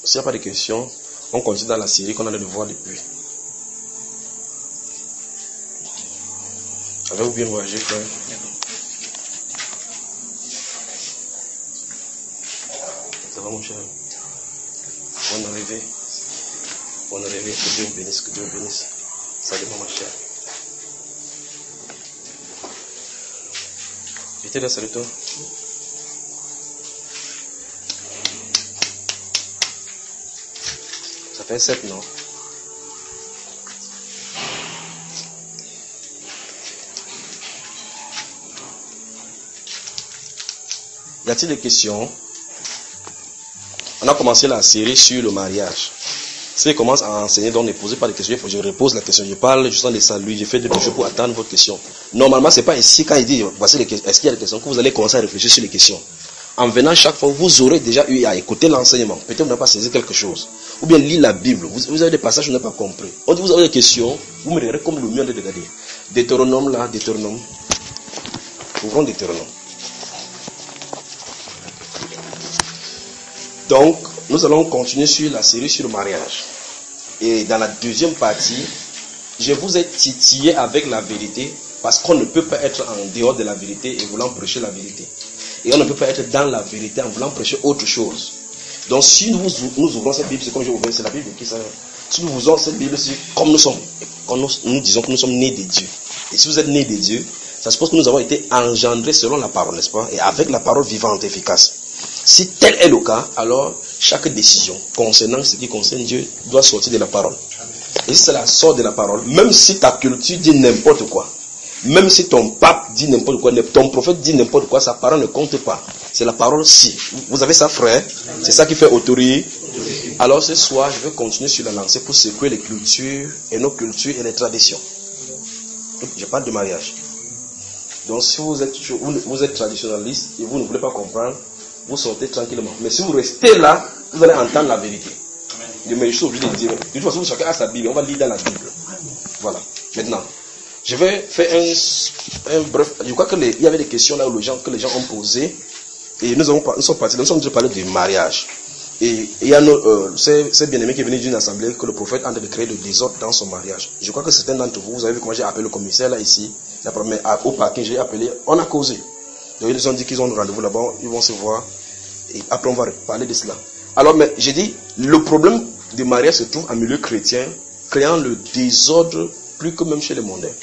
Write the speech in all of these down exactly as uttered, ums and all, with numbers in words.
S'il n'y a pas de questions, on continue dans la série qu'on a de voir depuis. Avez-vous bien voyagé, frère? Ça va, mon cher? Bonne arrivée. Bonne arrivée. Que Dieu vous bénisse, que Dieu vous bénisse. Salut, ma chère. J'étais là, salut toi. Ça fait sept, non? Y a-t-il des questions? On a commencé la série sur le mariage. Si je commence à enseigner, donc ne posez pas de questions, il faut que je repose la question. Je parle, je sens les saluts, je fais des choses pour attendre votre question. Normalement, ce n'est pas ici, quand il dit, voici les questions, est-ce qu'il y a des questions, que vous allez commencer à réfléchir sur les questions. En venant chaque fois, vous aurez déjà eu à écouter l'enseignement. Peut-être que vous n'avez pas saisi quelque chose. Ou bien lire la Bible. Vous, vous avez des passages que vous n'avez pas compris. On dit, vous avez des questions, vous me regardez comme le mieux de regarder. Deutéronome là, Deutéronome. Ouvrons Deutéronome. Donc, nous allons continuer sur la série sur le mariage. Et dans la deuxième partie, je vous ai titillé avec la vérité, parce qu'on ne peut pas être en dehors de la vérité et voulant prêcher la vérité. Et on ne peut pas être dans la vérité en voulant prêcher autre chose. Donc si nous, nous ouvrons cette Bible, c'est comme je vous dis, c'est la Bible qui ça. Si nous ouvrons cette Bible, c'est comme nous sommes. Comme nous, nous disons que nous sommes nés de Dieu. Et si vous êtes nés de Dieu, ça suppose que nous avons été engendrés selon la parole, n'est-ce pas? Et avec la parole vivante, efficace. Si tel est le cas, alors chaque décision concernant ce qui concerne Dieu doit sortir de la parole. Et si cela sort de la parole, même si ta culture dit n'importe quoi, même si ton pape dit n'importe quoi, ton prophète dit n'importe quoi, sa parole ne compte pas. C'est la parole si. Vous avez ça, frère? C'est ça qui fait autorité. Alors ce soir, je vais continuer sur la lancée pour secouer les cultures et nos cultures et les traditions. Je parle de mariage. Donc si vous êtes, vous êtes traditionnaliste et vous ne voulez pas comprendre, vous sortez tranquillement. Mais si vous restez là, vous allez entendre la vérité. Mais je suis obligé de dire. De toute façon, chacun a sa Bible. On va lire dans la Bible. Voilà. Maintenant, je vais faire un, un bref. Je crois qu'il y avait des questions là où les gens, que les gens ont posées. Et nous, avons, nous sommes partis. Nous sommes déjà parlé du mariage. Et il y a euh, ces bien-aimés qui est venu d'une assemblée que le prophète est en train de créer le désordre dans son mariage. Je crois que certains d'entre vous, vous avez vu comment j'ai appelé le commissaire là ici. La première, au parking, j'ai appelé. On a causé. Donc ils nous ont dit qu'ils ont un rendez-vous là-bas, ils vont se voir. Et après on va parler de cela. Alors, mais j'ai dit, le problème du mariage se trouve en milieu chrétien, créant le désordre plus que même chez les mondains.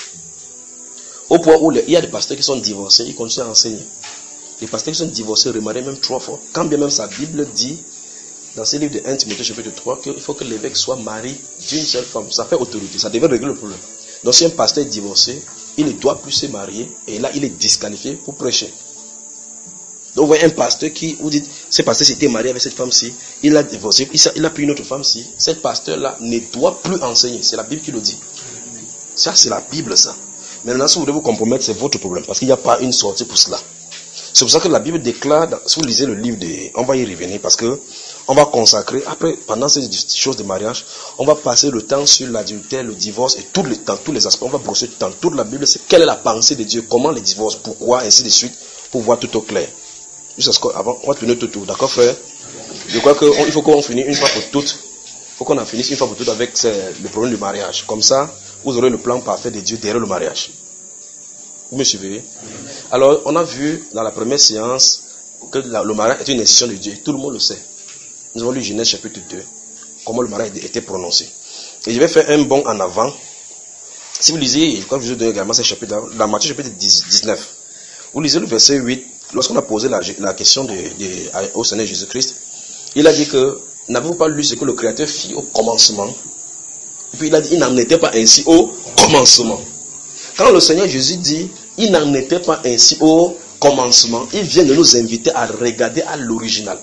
Au point où les, il y a des pasteurs qui sont divorcés, ils continuent à enseigner. Les pasteurs qui sont divorcés remarient même trois fois. Quand bien même sa Bible dit, dans ce livre de un Timothée chapitre trois, qu'il faut que l'évêque soit marié d'une seule femme. Ça fait autorité, ça devait régler le problème. Donc si un pasteur est divorcé, il ne doit plus se marier, et là il est disqualifié pour prêcher. Donc vous voyez un pasteur qui vous dit, ce pasteur s'était marié avec cette femme-ci, il a divorcé, il a, il a pris une autre femme-ci, cette pasteur-là ne doit plus enseigner, c'est la Bible qui le dit. Ça c'est la Bible ça. Maintenant si vous voulez vous compromettre, c'est votre problème, parce qu'il n'y a pas une sortie pour cela. C'est pour ça que la Bible déclare, si vous lisez le livre de, on va y revenir, parce que on va consacrer, après, pendant ces choses de mariage, on va passer le temps sur l'adultère, le divorce, et tout le temps, tous les aspects, on va brosser dans toute la Bible, c'est quelle est la pensée de Dieu, comment les divorces, pourquoi, ainsi de suite, pour voir tout au clair. Juste avant, on va tourner tout autour, d'accord frère? Je crois qu'il faut qu'on finisse une fois pour toutes. Il faut qu'on en finisse une fois pour toutes avec le problème du mariage. Comme ça, vous aurez le plan parfait de Dieu derrière le mariage. Vous me suivez? Alors, on a vu dans la première séance que la, le mariage est une institution de Dieu. Tout le monde le sait. Nous avons lu Genèse chapitre deux. Comment le mariage était prononcé. Et je vais faire un bond en avant. Si vous lisez, quand je vous ai donné également ce chapitre, dans Matthieu chapitre dix-neuf, vous lisez le verset huit. Lorsqu'on a posé la, la question de, de, au Seigneur Jésus-Christ, il a dit que, n'avez-vous pas lu ce que le Créateur fit au commencement? Et puis il a dit, il n'en était pas ainsi au commencement. Quand le Seigneur Jésus dit, il n'en était pas ainsi au commencement, il vient de nous inviter à regarder à l'original.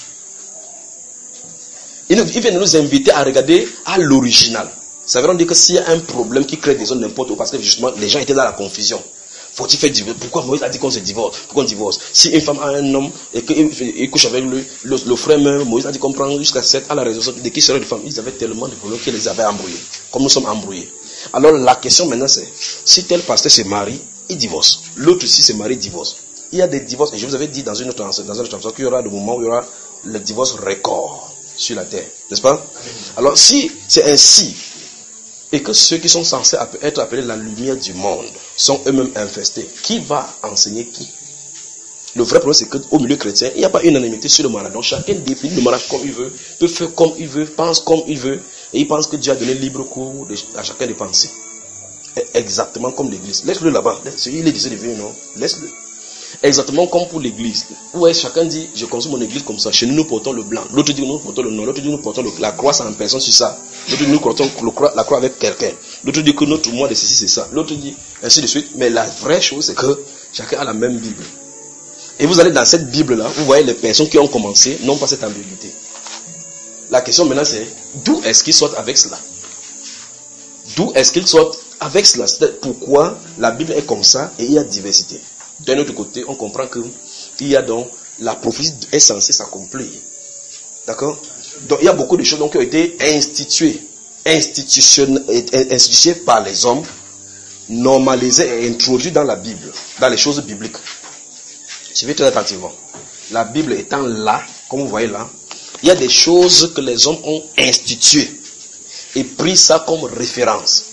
Il, il vient de nous inviter à regarder à l'original. Ça veut dire que s'il y a un problème qui crée des zones n'importe où, parce que justement les gens étaient dans la confusion. Faut-il faire divorce? Pourquoi Moïse a dit qu'on se divorce? Pourquoi on divorce? Si une femme a un homme et qu'il couche avec lui, le, le frère même, Moïse a dit qu'on prend jusqu'à sept à la raison de qui serait de femme. Ils avaient tellement de problèmes qu'ils les avaient embrouillés. Comme nous sommes embrouillés. Alors la question maintenant c'est, si tel pasteur se marie, il divorce. L'autre aussi se marie, il divorce. Il y a des divorces, et je vous avais dit dans une autre dans une autre qu'il y aura des moments où il y aura le divorce record. sur la terre. N'est-ce pas? Alors si c'est ainsi, et que ceux qui sont censés être appelés la lumière du monde sont eux-mêmes infestés, qui va enseigner qui? Le vrai problème, c'est qu'au milieu chrétien, il n'y a pas une unanimité sur le mariage. Donc chacun définit le mariage comme il veut, peut faire comme il veut, pense comme il veut, et il pense que Dieu a donné libre cours à chacun de penser. Exactement comme l'église. Laisse-le là-bas. Il est décidé de venir, non? Laisse-le. Exactement comme pour l'église. Où est chacun dit, je consomme mon église comme ça. Chez nous, nous portons le blanc. L'autre dit, nous portons le noir. L'autre dit, nous portons le, la croix sans personne sur ça. L'autre dit, nous portons le croix, la croix avec quelqu'un. L'autre dit que notre mois de ceci, c'est ça. L'autre dit, ainsi de suite. Mais la vraie chose, c'est que chacun a la même Bible. Et vous allez dans cette Bible-là, vous voyez les personnes qui ont commencé, n'ont pas cette ambiguïté. La question maintenant, c'est, d'où est-ce qu'ils sortent avec cela? D'où est-ce qu'ils sortent avec cela? C'est pourquoi la Bible est comme ça et il y a diversité. D'un autre côté, on comprend que il y a donc la prophétie est censée s'accomplir. D'accord? Donc il y a beaucoup de choses donc, qui ont été instituées, instituées par les hommes, normalisées et introduites dans la Bible, dans les choses bibliques. Suivez très attentivement. La Bible étant là, comme vous voyez là, il y a des choses que les hommes ont instituées et pris ça comme référence.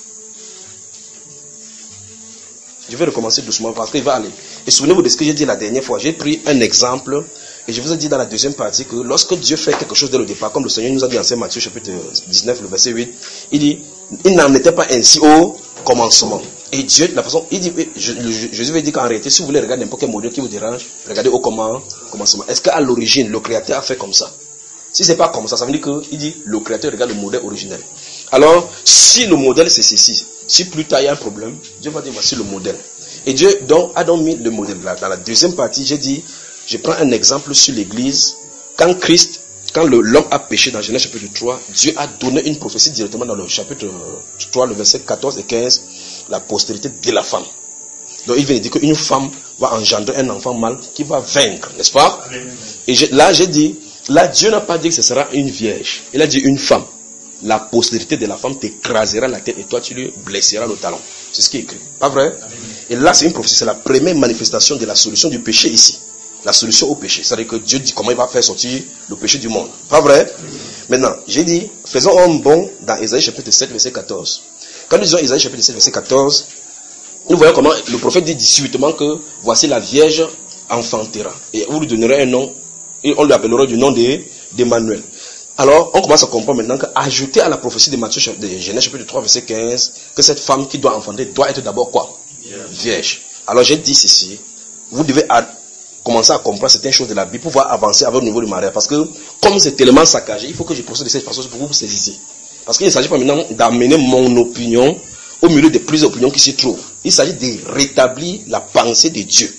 Je vais recommencer doucement parce qu'il va aller. Et souvenez-vous de ce que j'ai dit la dernière fois. J'ai pris un exemple et je vous ai dit dans la deuxième partie que lorsque Dieu fait quelque chose dès le départ, comme le Seigneur nous a dit en Saint Matthieu chapitre dix-neuf, le verset huit, il dit, il n'en était pas ainsi au commencement. Et Dieu, de la façon, il dit, Jésus veut dire qu'en réalité, si vous voulez regarder n'importe quel modèle qui vous dérange, regardez au comment, commencement. Est-ce qu'à l'origine, le Créateur a fait comme ça? Si c'est pas comme ça, ça veut dire qu'il dit, le Créateur regarde le modèle originel. Alors, si le modèle c'est ceci, si plus tard il y a un problème, Dieu va dire, voici le modèle. Et Dieu donc, a donc mis le modèle là. Dans la deuxième partie, j'ai dit, je prends un exemple sur l'église. Quand Christ, quand le, l'homme a péché dans Genèse chapitre trois, Dieu a donné une prophétie directement dans le chapitre trois, le verset quatorze et quinze, la postérité de la femme. Donc il vient de dire qu'une femme va engendrer un enfant mâle qui va vaincre, n'est-ce pas? Et je, là j'ai dit, là Dieu n'a pas dit que ce sera une vierge. Il a dit une femme. La postérité de la femme t'écrasera la tête et toi tu lui blesseras le talon. C'est ce qui est écrit. Pas vrai? Et là c'est une prophétie, c'est la première manifestation de la solution du péché ici. La solution au péché. C'est-à-dire que Dieu dit comment il va faire sortir le péché du monde. Pas vrai? Maintenant, j'ai dit, faisons un bond dans Isaïe chapitre sept, verset quatorze. Quand nous disons Isaïe chapitre sept, verset quatorze, nous voyons comment le prophète dit subitement que voici la Vierge enfantera. Et vous lui donnerez un nom, et on lui appellera du nom d'Emmanuel. Alors, on commence à comprendre maintenant qu'ajouter à la prophétie de Matthieu, de Genèse chapitre trois, verset quinze, que cette femme qui doit enfanter doit être d'abord quoi? Vierge. Alors, j'ai dit ceci, vous devez commencer à comprendre certaines choses de la Bible pour pouvoir avancer avec le niveau du mariage. Parce que, comme c'est tellement saccagé, il faut que je procède de cette façon pour que vous saisissiez. Parce qu'il ne s'agit pas maintenant d'amener mon opinion au milieu de plusieurs opinions qui s'y trouvent. Il s'agit de rétablir la pensée de Dieu.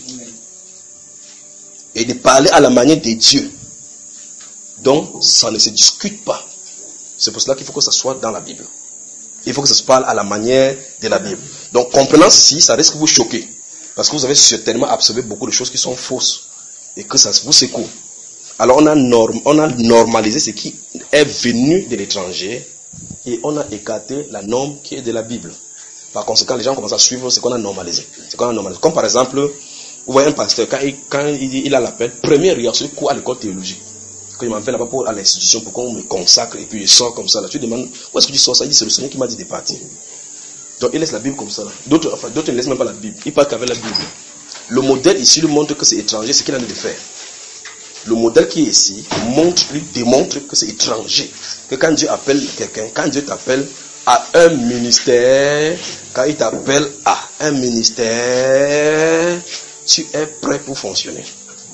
Et de parler à la manière de Dieu. Donc, ça ne se discute pas. C'est pour cela qu'il faut que ça soit dans la Bible. Il faut que ça se parle à la manière de la Bible. Donc, comprenant ceci, ça risque de vous choquer. Parce que vous avez certainement absorbé beaucoup de choses qui sont fausses. Et que ça vous secoue. Alors, on a, norm, on a normalisé ce qui est venu de l'étranger. Et on a écarté la norme qui est de la Bible. Par conséquent, les gens commencent à suivre ce qu'on a normalisé. Ce qu'on a normalisé. Comme par exemple, vous voyez un pasteur, quand il, quand il, il a l'appel, première réaction, il court à l'école théologique. Quand il m'envoie là-bas pour à l'institution pour qu'on me consacre et puis il sort comme ça. Là. Tu demandes, où est-ce que tu sors ça? Il dit, c'est le Seigneur qui m'a dit de partir. Donc il laisse la Bible comme ça. D'autres, enfin, d'autres ne laissent même pas la Bible. Ils partent qu'avec la Bible. Le modèle ici lui montre que c'est étranger, ce qu'il a envie de faire. Le modèle qui est ici montre, lui démontre que c'est étranger. Que quand Dieu appelle quelqu'un, quand Dieu t'appelle à un ministère, quand il t'appelle à un ministère, tu es prêt pour fonctionner.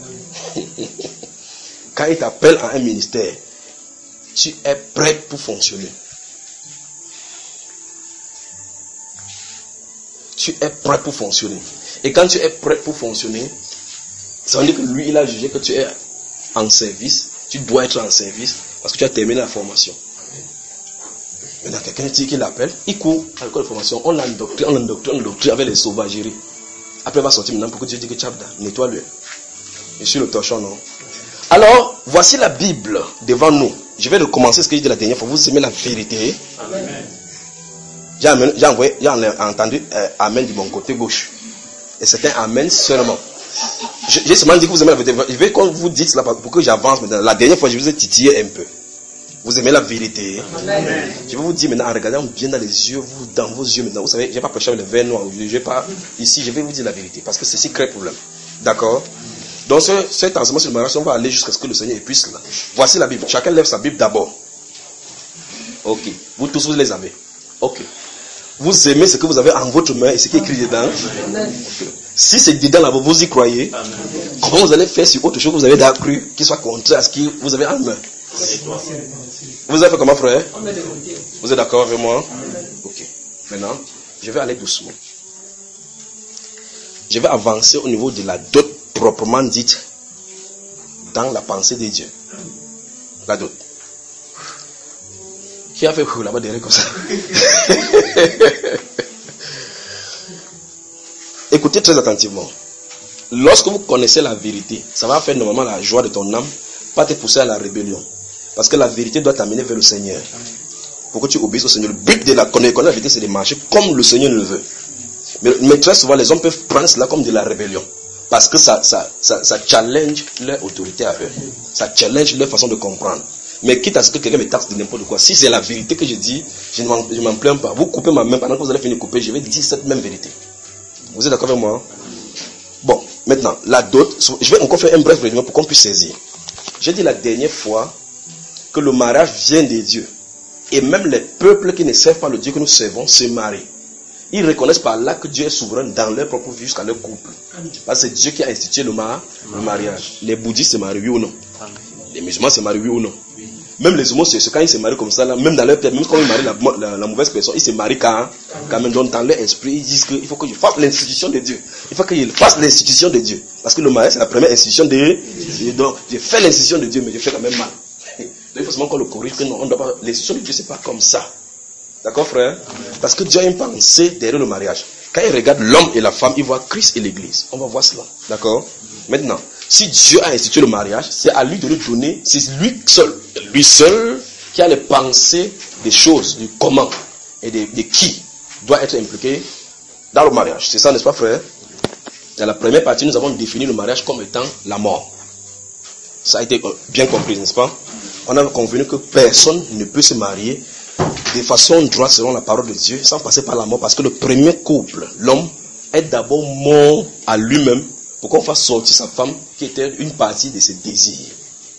Quand il t'appelle à un ministère, tu es prêt pour fonctionner. Tu es prêt pour fonctionner. Et quand tu es prêt pour fonctionner, ça veut dire que lui, il a jugé que tu es en service. Tu dois être en service parce que tu as terminé la formation. Maintenant, quelqu'un dit qu'il l'appelle, il court à l'école de formation, on l'endoctrine, on l'endoctrine, on l'endoctrine avec les sauvageries. Après, il va sortir maintenant pour que Dieu dise que Tchabda, nettoie-le. Je suis le torchon, non? Alors, voici la Bible devant nous. Je vais recommencer ce que j'ai dit la dernière fois. Vous aimez la vérité? Amen. J'ai, amen, j'ai, envoyé, j'ai entendu euh, Amen de mon côté gauche. Et c'est un Amen seulement. J'ai seulement dit que vous aimez la vérité. Je vais quand vous dites cela pour que j'avance maintenant. La dernière fois, je vous ai titillé un peu. Vous aimez la vérité. Amen. Je vais vous dire maintenant, en regardant bien dans les yeux, vous, dans vos yeux maintenant, vous savez, je n'ai pas prêché avec le verre noir, je vais pas, ici, je vais vous dire la vérité, parce que ceci crée problème. D'accord? Donc, ce, cet enseignement sur le mariage, on va aller jusqu'à ce que le Seigneur puisse là. Voici la Bible. Chacun lève sa Bible d'abord. Ok. Vous tous, vous les avez. Ok. Vous aimez ce que vous avez en votre main et ce qui est écrit dedans. Okay. Si c'est dedans là, vous y croyez. Amen. Comment vous allez faire sur autre chose que vous avez déjà cru, qui soit contraire à ce que vous avez en main? Vous avez fait comment, frère? Vous êtes d'accord avec moi? Ok. Maintenant, je vais aller doucement. Je vais avancer au niveau de la dot proprement dite dans la pensée de Dieu. La dot. Qui a fait là-bas derrière comme ça? Écoutez très attentivement. Lorsque vous connaissez la vérité, ça va faire normalement la joie de ton âme, pas te pousser à la rébellion. Parce que la vérité doit t'amener vers le Seigneur. Pour que tu obéisses au Seigneur. Le but de la connaître la vérité, c'est de marcher comme le Seigneur le veut. Mais, mais très souvent, les hommes peuvent prendre cela comme de la rébellion. Parce que ça, ça, ça, ça challenge leur autorité à eux. Ça challenge leur façon de comprendre. Mais quitte à ce que quelqu'un me taxe de n'importe quoi, si c'est la vérité que je dis, je ne m'en, je m'en plains pas. Vous coupez ma main, pendant que vous allez finir de couper, je vais dire cette même vérité. Vous êtes d'accord avec moi? Bon, maintenant, la dot, je vais encore faire un bref résumé pour qu'on puisse saisir. J'ai dit la dernière fois que le mariage vient de Dieu. Et même les peuples qui ne servent pas le Dieu que nous servons se marient. Ils reconnaissent par là que Dieu est souverain dans leur propre vie jusqu'à leur couple. Parce que c'est Dieu qui a institué le, mar- le mariage. Les bouddhistes se marient, oui ou non? Les musulmans se marient, oui ou non? Même les homosexuels, quand ils se marient comme ça, là, même dans leur père, même quand ils marient la, la, la mauvaise personne, ils se marient quand, quand même dans leur esprit, ils disent qu'il faut que je fasse l'institution de Dieu. Il faut qu'ils fassent l'institution de Dieu. Parce que le mariage, c'est la première institution de Dieu. Donc, j'ai fait l'institution de Dieu, mais je fais quand même mal. Donc, il faut seulement qu'on le corrige, que non, on doit pas, l'institution de Dieu, c'est pas comme ça. D'accord, frère? Parce que Dieu a une pensée derrière le mariage. Quand il regarde l'homme et la femme, il voit Christ et l'Église. On va voir cela. D'accord? Maintenant, si Dieu a institué le mariage, c'est à lui de le donner. C'est lui seul, lui seul qui a les pensées des choses, du comment et de, de qui doit être impliqué dans le mariage. C'est ça, n'est-ce pas, frère? Dans la première partie, nous avons défini le mariage comme étant la mort. Ça a été bien compris, n'est-ce pas? On a convenu que personne ne peut se marier de façon droite selon la parole de Dieu sans passer par la mort, parce que le premier couple, l'homme, est d'abord mort à lui-même pour qu'on fasse sortir sa femme qui était une partie de ses désirs.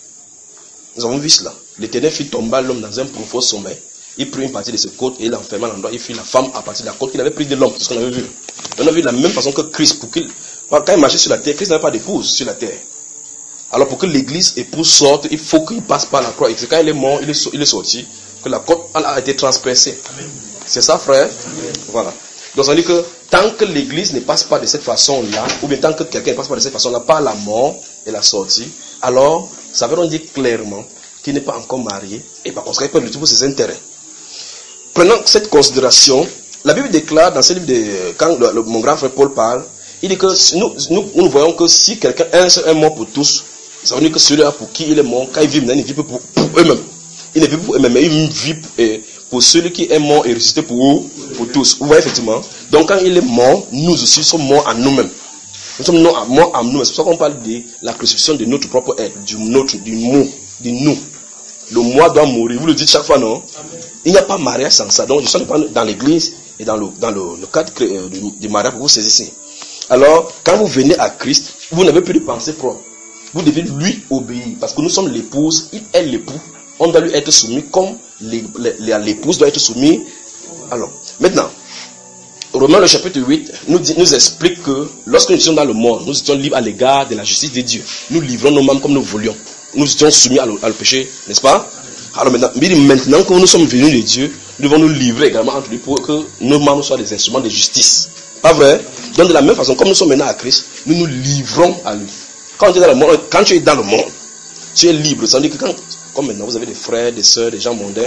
Nous avons vu cela. L'Éternel fit tomber l'homme dans un profond sommeil. Il prit une partie de ses côtes et il l'enferma à l'endroit. Il fit la femme à partir de la côte qu'il avait prise de l'homme. C'est ce qu'on avait vu. On a vu de la même façon que Christ, pour qu'il, quand il marchait sur la terre, Christ n'avait pas d'épouse sur la terre. Alors pour que l'église épouse sorte, il faut qu'il passe par la croix. Et quand il est mort, il est, il est sorti, que la côte a été transpercée. C'est ça, frère? Amen. Voilà. Donc ça veut dire que tant que l'église ne passe pas de cette façon-là, ou bien tant que quelqu'un ne passe pas de cette façon-là, par la mort et la sortie, alors ça veut dire clairement qu'il n'est pas encore marié et par conséquent il peut lutter pour ses intérêts. Prenant cette considération, la Bible déclare dans ce livre, de, quand le, le, mon grand frère Paul parle, il dit que nous, nous, nous voyons que si quelqu'un est mort pour tous, ça veut dire que celui-là pour qui il est mort, quand il vit maintenant, il vit pour, pour eux-mêmes. Il ne vit pour eux-mêmes, mais il vit pour, pour celui qui est mort et ressuscité pour, pour tous. Vous voyez effectivement. Donc quand il est mort, nous aussi sommes morts à nous-mêmes. Nous sommes morts à nous-mêmes. C'est pour ça qu'on parle de la crucifixion de notre propre être, du notre, du nous, du nous. Le moi doit mourir. Vous le dites chaque fois, non? Amen. Il n'y a pas mariage sans ça. Donc je suis dans l'église et dans le, dans le, le cadre du, du mariage pour vous saisir. Alors, quand vous venez à Christ, vous n'avez plus de pensée propre. Vous devez lui obéir. Parce que nous sommes l'épouse, il est l'époux. On doit lui être soumis comme l'épouse doit être soumise. Alors, maintenant, Romains le chapitre huit nous, dit, nous explique que lorsque nous étions dans le monde, nous étions libres à l'égard de la justice de Dieu. Nous livrons nos membres comme nous voulions. Nous étions soumis à le, à le péché, n'est-ce pas? Alors maintenant, maintenant que nous sommes venus de Dieu, nous devons nous livrer également entre nous pour que nos membres soient des instruments de justice. Pas vrai? Donc de la même façon, comme nous sommes maintenant à Christ, nous nous livrons à lui. Quand tu es dans le monde, quand tu es dans le monde, tu es libre. Ça veut dire que quand, comme maintenant vous avez des frères, des sœurs, des gens mondains,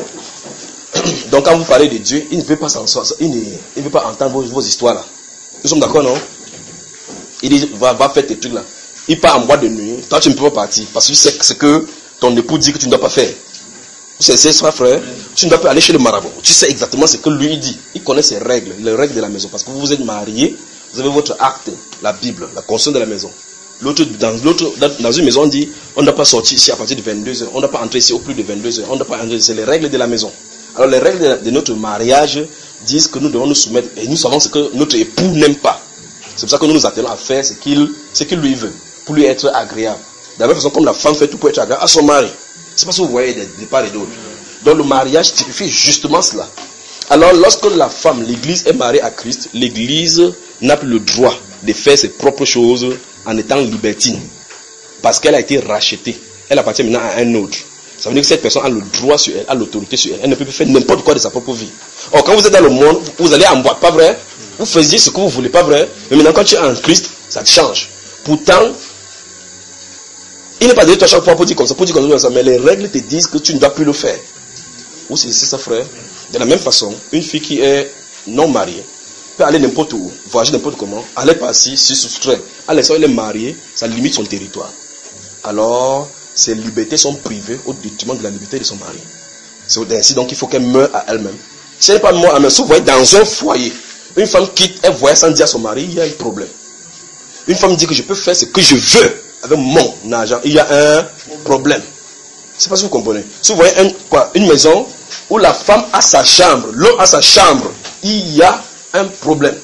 donc quand vous parlez de Dieu, il ne veut pas s'en sortir, il ne, il ne veut pas entendre vos, vos histoires là. Nous sommes d'accord, non? Il dit, va, va faire tes trucs là. Il part en boîte de nuit, toi tu ne peux pas partir, parce que tu sais ce que ton époux dit que tu ne dois pas faire. C'est ça, frère. Tu ne dois pas aller chez le marabout. Tu sais exactement ce que lui dit. Il connaît ses règles, les règles de la maison. Parce que vous vous êtes mariés, vous avez votre acte, la Bible, la conscience de la maison. L'autre, dans, l'autre, dans une maison, on dit on ne doit pas sortir ici à partir de vingt-deux heures, on ne doit pas entrer ici au plus de vingt-deux heures, on ne doit pas entrer, c'est les règles de la maison. Alors les règles de, de notre mariage disent que nous devons nous soumettre, et nous savons ce que notre époux n'aime pas. C'est pour ça que nous nous attelons à faire ce qu'il, ce qu'il lui veut, pour lui être agréable. De la même façon comme la femme fait tout pour être agréable à son mari. C'est pas ce que vous voyez des, des parts et d'autres. Donc le mariage typifie justement cela. Alors lorsque la femme, l'église est mariée à Christ, l'église n'a plus le droit de faire ses propres choses en étant libertine. Parce qu'elle a été rachetée. Elle appartient maintenant à un autre. Ça veut dire que cette personne a le droit sur elle, a l'autorité sur elle. Elle ne peut plus faire n'importe quoi de sa propre vie. Or, quand vous êtes dans le monde, vous allez en boîte, pas vrai? Vous faisiez ce que vous voulez, pas vrai? Mais maintenant, quand tu es en Christ, ça te change. Pourtant, il n'est pas dit toi chaque fois pour dire comme ça, pour dire comme ça, mais les règles te disent que tu ne dois plus le faire. Ou c'est ça, frère? De la même façon, une fille qui est non mariée peut aller n'importe où, voyager n'importe comment, aller par-ci, se soustraire. À l'instant où elle est mariée, ça limite son territoire. Alors, ses libertés sont privées au détriment de la liberté de son mari. C'est ainsi donc il faut qu'elle meure à elle-même. Si elle n'est pas morte à elle-même, si vous voyez dans un foyer, une femme quitte, elle voyage sans dire à son mari, il y a un problème. Une femme dit que je peux faire ce que je veux avec mon argent, il y a un problème. Je ne sais pas si vous comprenez. Si vous voyez un, quoi, une maison où la femme a sa chambre, l'homme a sa chambre, il y a un problème.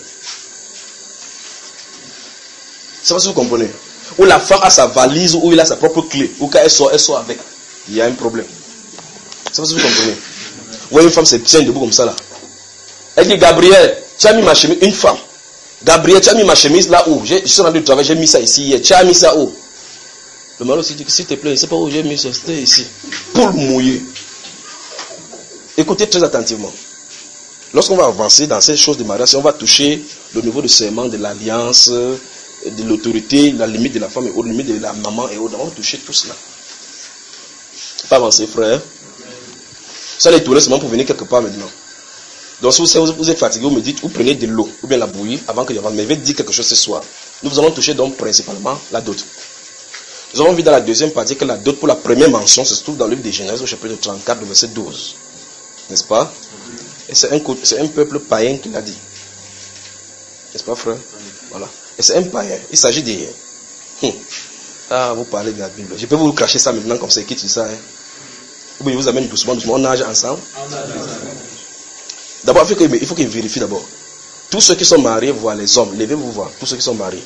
Je ne sais pas si vous comprenez. Où la femme a sa valise, où il a sa propre clé, où quand elle sort, elle sort avec. Il y a un problème. Je ne sais pas si vous comprenez. Vous voyez une femme se tient debout comme ça là. Elle dit, Gabriel, tu as mis ma chemise, une femme. Gabriel, tu as mis ma chemise là où? Je suis rendu au travail, j'ai mis ça ici hier. Tu as mis ça où? Le mari aussi dit que s'il te plaît, je ne sais pas où j'ai mis ça, c'était ici. Pour le mouiller. Écoutez très attentivement. Lorsqu'on va avancer dans ces choses de mariage, on va toucher le niveau de serment, de l'alliance, de l'autorité, la limite de la femme et autres, la limite de la maman et autres. On va toucher tout cela. Pas avancer, frère. Ça les tourner seulement pour venir quelque part maintenant. Donc si vous, vous êtes fatigué, vous me dites, vous prenez de l'eau, ou bien la bouillie, avant que je avance. Mais je vais dire quelque chose ce soir. Nous allons toucher donc principalement la dot. Nous avons vu dans la deuxième partie que la dot pour la première mention se trouve dans le livre des Genèse au chapitre trente-quatre, verset douze. N'est-ce pas? Et c'est un, c'est un peuple païen qui l'a dit. N'est-ce pas, frère? Voilà. Et c'est un païen. Il s'agit de... Hum. Ah, vous parlez de la Bible. Je peux vous cracher ça maintenant comme c'est qui dit ça. Hein? Ou bien je vous amène doucement, doucement. On nage ensemble. D'abord, il faut qu'il, il faut qu'il vérifie d'abord. Tous ceux qui sont mariés voient les hommes. Levez-vous voir. Tous ceux qui sont mariés.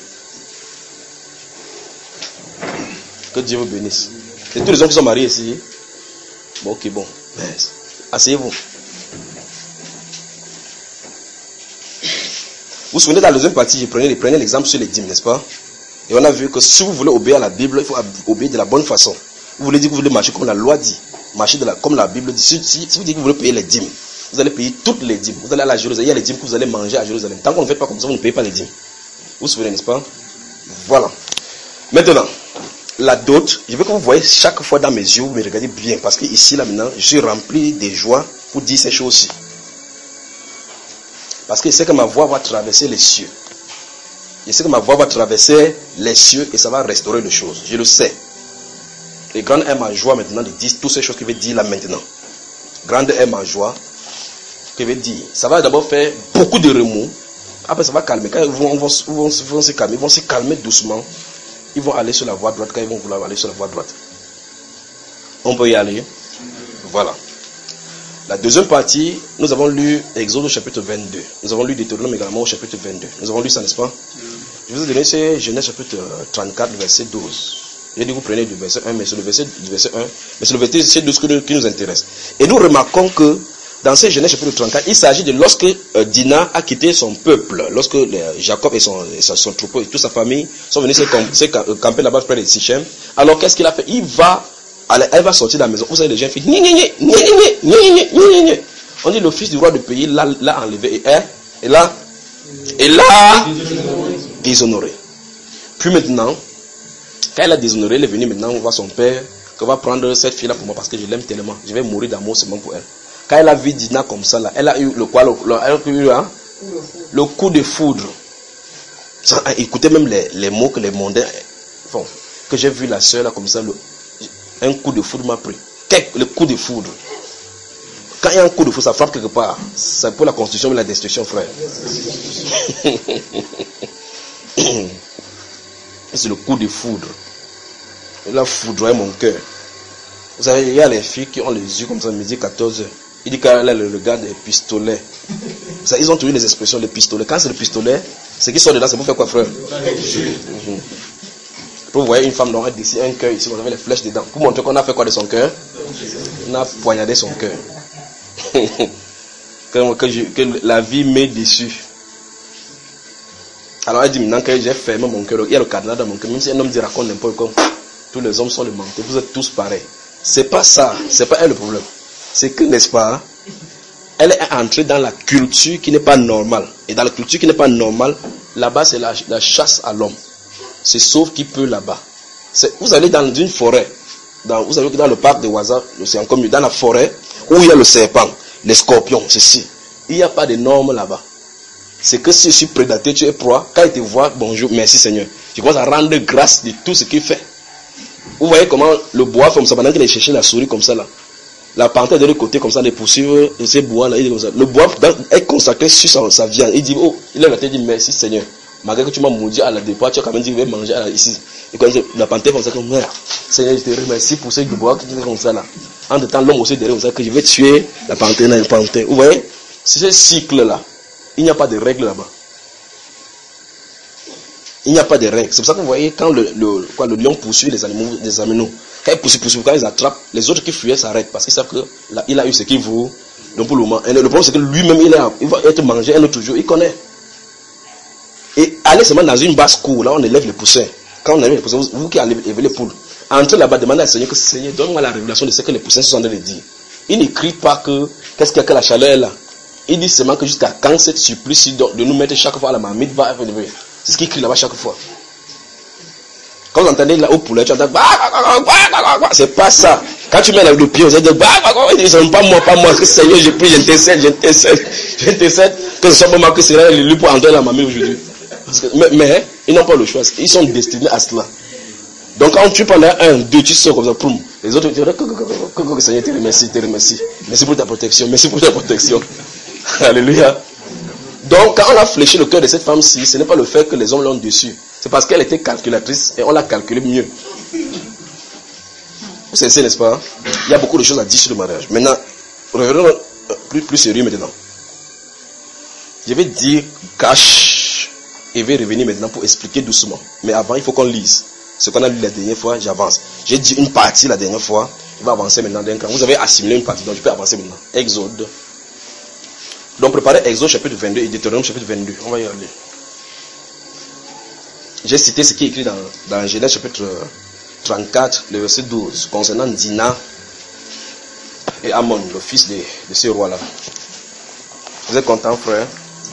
Que Dieu vous bénisse. Et tous les hommes qui sont mariés ici. Bon, ok, bon. Asseyez-vous. Vous vous souvenez, dans la deuxième partie, je prenais, je prenais l'exemple sur les dîmes, n'est-ce pas? Et on a vu que si vous voulez obéir à la Bible, il faut obéir de la bonne façon. Vous voulez dire que vous voulez marcher comme la loi dit. Marcher de la, comme la Bible dit. Si, si, si vous dites que vous voulez payer les dîmes, vous allez payer toutes les dîmes. Vous allez aller à Jérusalem. Il y a les dîmes que vous allez manger à Jérusalem. Tant qu'on ne fait pas comme ça, vous ne payez pas les dîmes. Vous vous souvenez, n'est-ce pas? Voilà. Maintenant, la dot, je veux que vous voyez chaque fois dans mes yeux, vous me regardez bien. Parce que ici, là, maintenant, je suis rempli de joie pour dire ces choses-ci. Parce que je sais que ma voix va traverser les cieux. Je sais que ma voix va traverser les cieux et ça va restaurer les choses. Je le sais. Et grande est ma joie maintenant de dire toutes ces choses qu'il veut dire là maintenant. Grande est ma joie qu'il veut dire. Ça va d'abord faire beaucoup de remous. Après ça va calmer. Quand ils vont, ils vont, ils vont, ils vont se calmer, ils vont se calmer doucement. Ils vont aller sur la voie droite quand ils vont vouloir aller sur la voie droite. On peut y aller. Voilà. La deuxième partie, nous avons lu Exode au chapitre vingt-deux. Nous avons lu Deutéronome également au chapitre vingt-deux. Nous avons lu ça, n'est-ce pas? Je vous ai donné c'est Genèse chapitre trente-quatre, verset douze. J'ai dit que vous prenez du verset un, mais c'est le verset, du verset un, mais c'est le verset douze qui nous intéresse. Et nous remarquons que dans ce Genèse chapitre trente-quatre, il s'agit de lorsque euh, Dina a quitté son peuple, lorsque les, Jacob et son, et son, son troupeau et toute sa famille sont venus se camper là-bas près de Sichem. Alors qu'est-ce qu'il a fait? Il va, elle, elle va sortir de la maison. Vous savez, les gens font ni ni ni ni ni ni ni ni. On dit le fils du roi du pays l'a, l'a enlevé et elle, et là, et là, déshonoré. Puis maintenant, quand elle a déshonoré, elle est venue maintenant, on voit son père, qu'on va prendre cette fille-là pour moi parce que je l'aime tellement. Je vais mourir d'amour seulement pour elle. Quand elle a vu Dina comme ça, là, elle a eu le quoi, le, le, elle a eu, hein, le coup de foudre. Ça, écoutez même les, les mots que les mondains font. Que j'ai vu la soeur là comme ça, le, un coup de foudre m'a pris. Quel, le coup de foudre. Quand il y a un coup de foudre, ça frappe quelque part. C'est pour la construction et la destruction, frère. C'est le coup de foudre. Il a foudroyé mon cœur. Vous savez, il y a les filles qui ont les yeux comme ça, midi quatorze heures. Il dit qu'elle a le regard des pistolets. Ça, ils ont trouvé les expressions, les pistolets. Quand c'est le pistolet, ce qui sort de là, c'est pour faire quoi, frère? Mm-hmm. Vous voyez une femme dont elle dessine un cœur ici, vous avez les flèches dedans. Pour montrer qu'on a fait quoi de son cœur? On a poignardé son cœur. que, que, je, que la vie m'est déçue. Alors elle dit maintenant que j'ai fermé mon cœur, il y a le cadenas dans mon cœur. Même si un homme dit raconte n'importe quoi, tous les hommes sont des menteurs, vous êtes tous pareils. C'est pas ça, c'est pas elle le problème. C'est que, n'est-ce pas, elle est entrée dans la culture qui n'est pas normale. Et dans la culture qui n'est pas normale, là-bas c'est la, la chasse à l'homme. C'est sauf qui peut là-bas. Vous allez dans une forêt, dans, vous savez que dans le parc de Ouaza, c'est encore mieux, dans la forêt où il y a le serpent, les scorpions, ceci. Il n'y a pas de normes là-bas. C'est que si je suis prédateur, tu es proie, quand il te voit, bonjour, merci Seigneur. Tu commences à rendre grâce de tout ce qu'il fait. Vous voyez comment le bois comme ça, pendant qu'il est cherché la souris comme ça là. La panthère de l'autre côté comme ça, les poursuivre, et ces bois là, il est comme ça. Le bois est consacré sur sa, sa viande. Il dit, oh, il a la tête, il dit merci Seigneur. Malgré que tu m'as maudit à la départ, tu as quand même dit que je vais manger à la, ici. Et quand la panthère comme ça, comme merde, Seigneur, je te remercie pour ce bois qui est comme ça là. En temps, l'homme aussi derrière comme ça, que je vais tuer la panthère, la panthère. Vous voyez, c'est ce cycle là. Il n'y a pas de règles là-bas. Il n'y a pas de règles. C'est pour ça que vous voyez, quand le, le, quoi, le lion poursuit les animaux, les animaux, quand il poursuit, poursuit, quand ils attrapent, les autres qui fuyaient s'arrêtent parce qu'ils savent qu'il a eu ce qu'il vaut. Donc pour le moment. Et le problème, c'est que lui-même, il, il va être mangé un autre jour. Il connaît. Et aller seulement dans une basse cour, là, on élève les poussins. Quand on élève les poussins, vous, vous qui allez élever les poules, entrez là-bas, demandez au Seigneur que Seigneur, donne-moi la révélation de ce que les poussins sont en train de dire. Il n'écrit pas que, qu'est-ce qu'il y a que la chaleur est là. Il dit seulement que jusqu'à quand cette supplice de nous mettre chaque fois à la marmite va venir. C'est ce qu'il écrit là-bas chaque fois. Quand vous entendez là au poulet, tu entends c'est pas ça. Quand tu mets le pied, vous allez dire ils ne sont pas moi, pas moi. Que Seigneur, je prie, j'intercède, j'intercède, j'intercède. Que ce soit moi que c'est là l'élu pour entrer la marmite aujourd'hui. Mais, mais ils n'ont pas le choix. Ils sont destinés à cela. Donc quand tu parles un, deux, tu sors comme ça, poum. Les autres, tu dis, Seigneur, te remercie, te remercie. Merci pour ta protection, merci pour ta protection. Alléluia. Donc, quand on a fléchi le cœur de cette femme-ci, ce n'est pas le fait que les hommes l'ont dessus. C'est parce qu'elle était calculatrice et on l'a calculé mieux. Vous savez, n'est-ce pas? Il y a beaucoup de choses à dire sur le mariage. Maintenant, revenons plus, plus sérieux maintenant. Je vais dire cash et je vais revenir maintenant pour expliquer doucement. Mais avant, il faut qu'on lise. Ce qu'on a lu la dernière fois, j'avance. J'ai dit une partie la dernière fois, je vais avancer maintenant d'un cran. Vous avez assimilé une partie, donc je peux avancer maintenant. Exode. Donc préparez Exode chapitre vingt-deux et Deutéronome chapitre vingt-deux. On va y aller. J'ai cité ce qui est écrit dans, dans Genèse chapitre trente-quatre, le verset douze, concernant Dina et Amon, le fils de, de ce roi-là. Vous êtes contents, frère?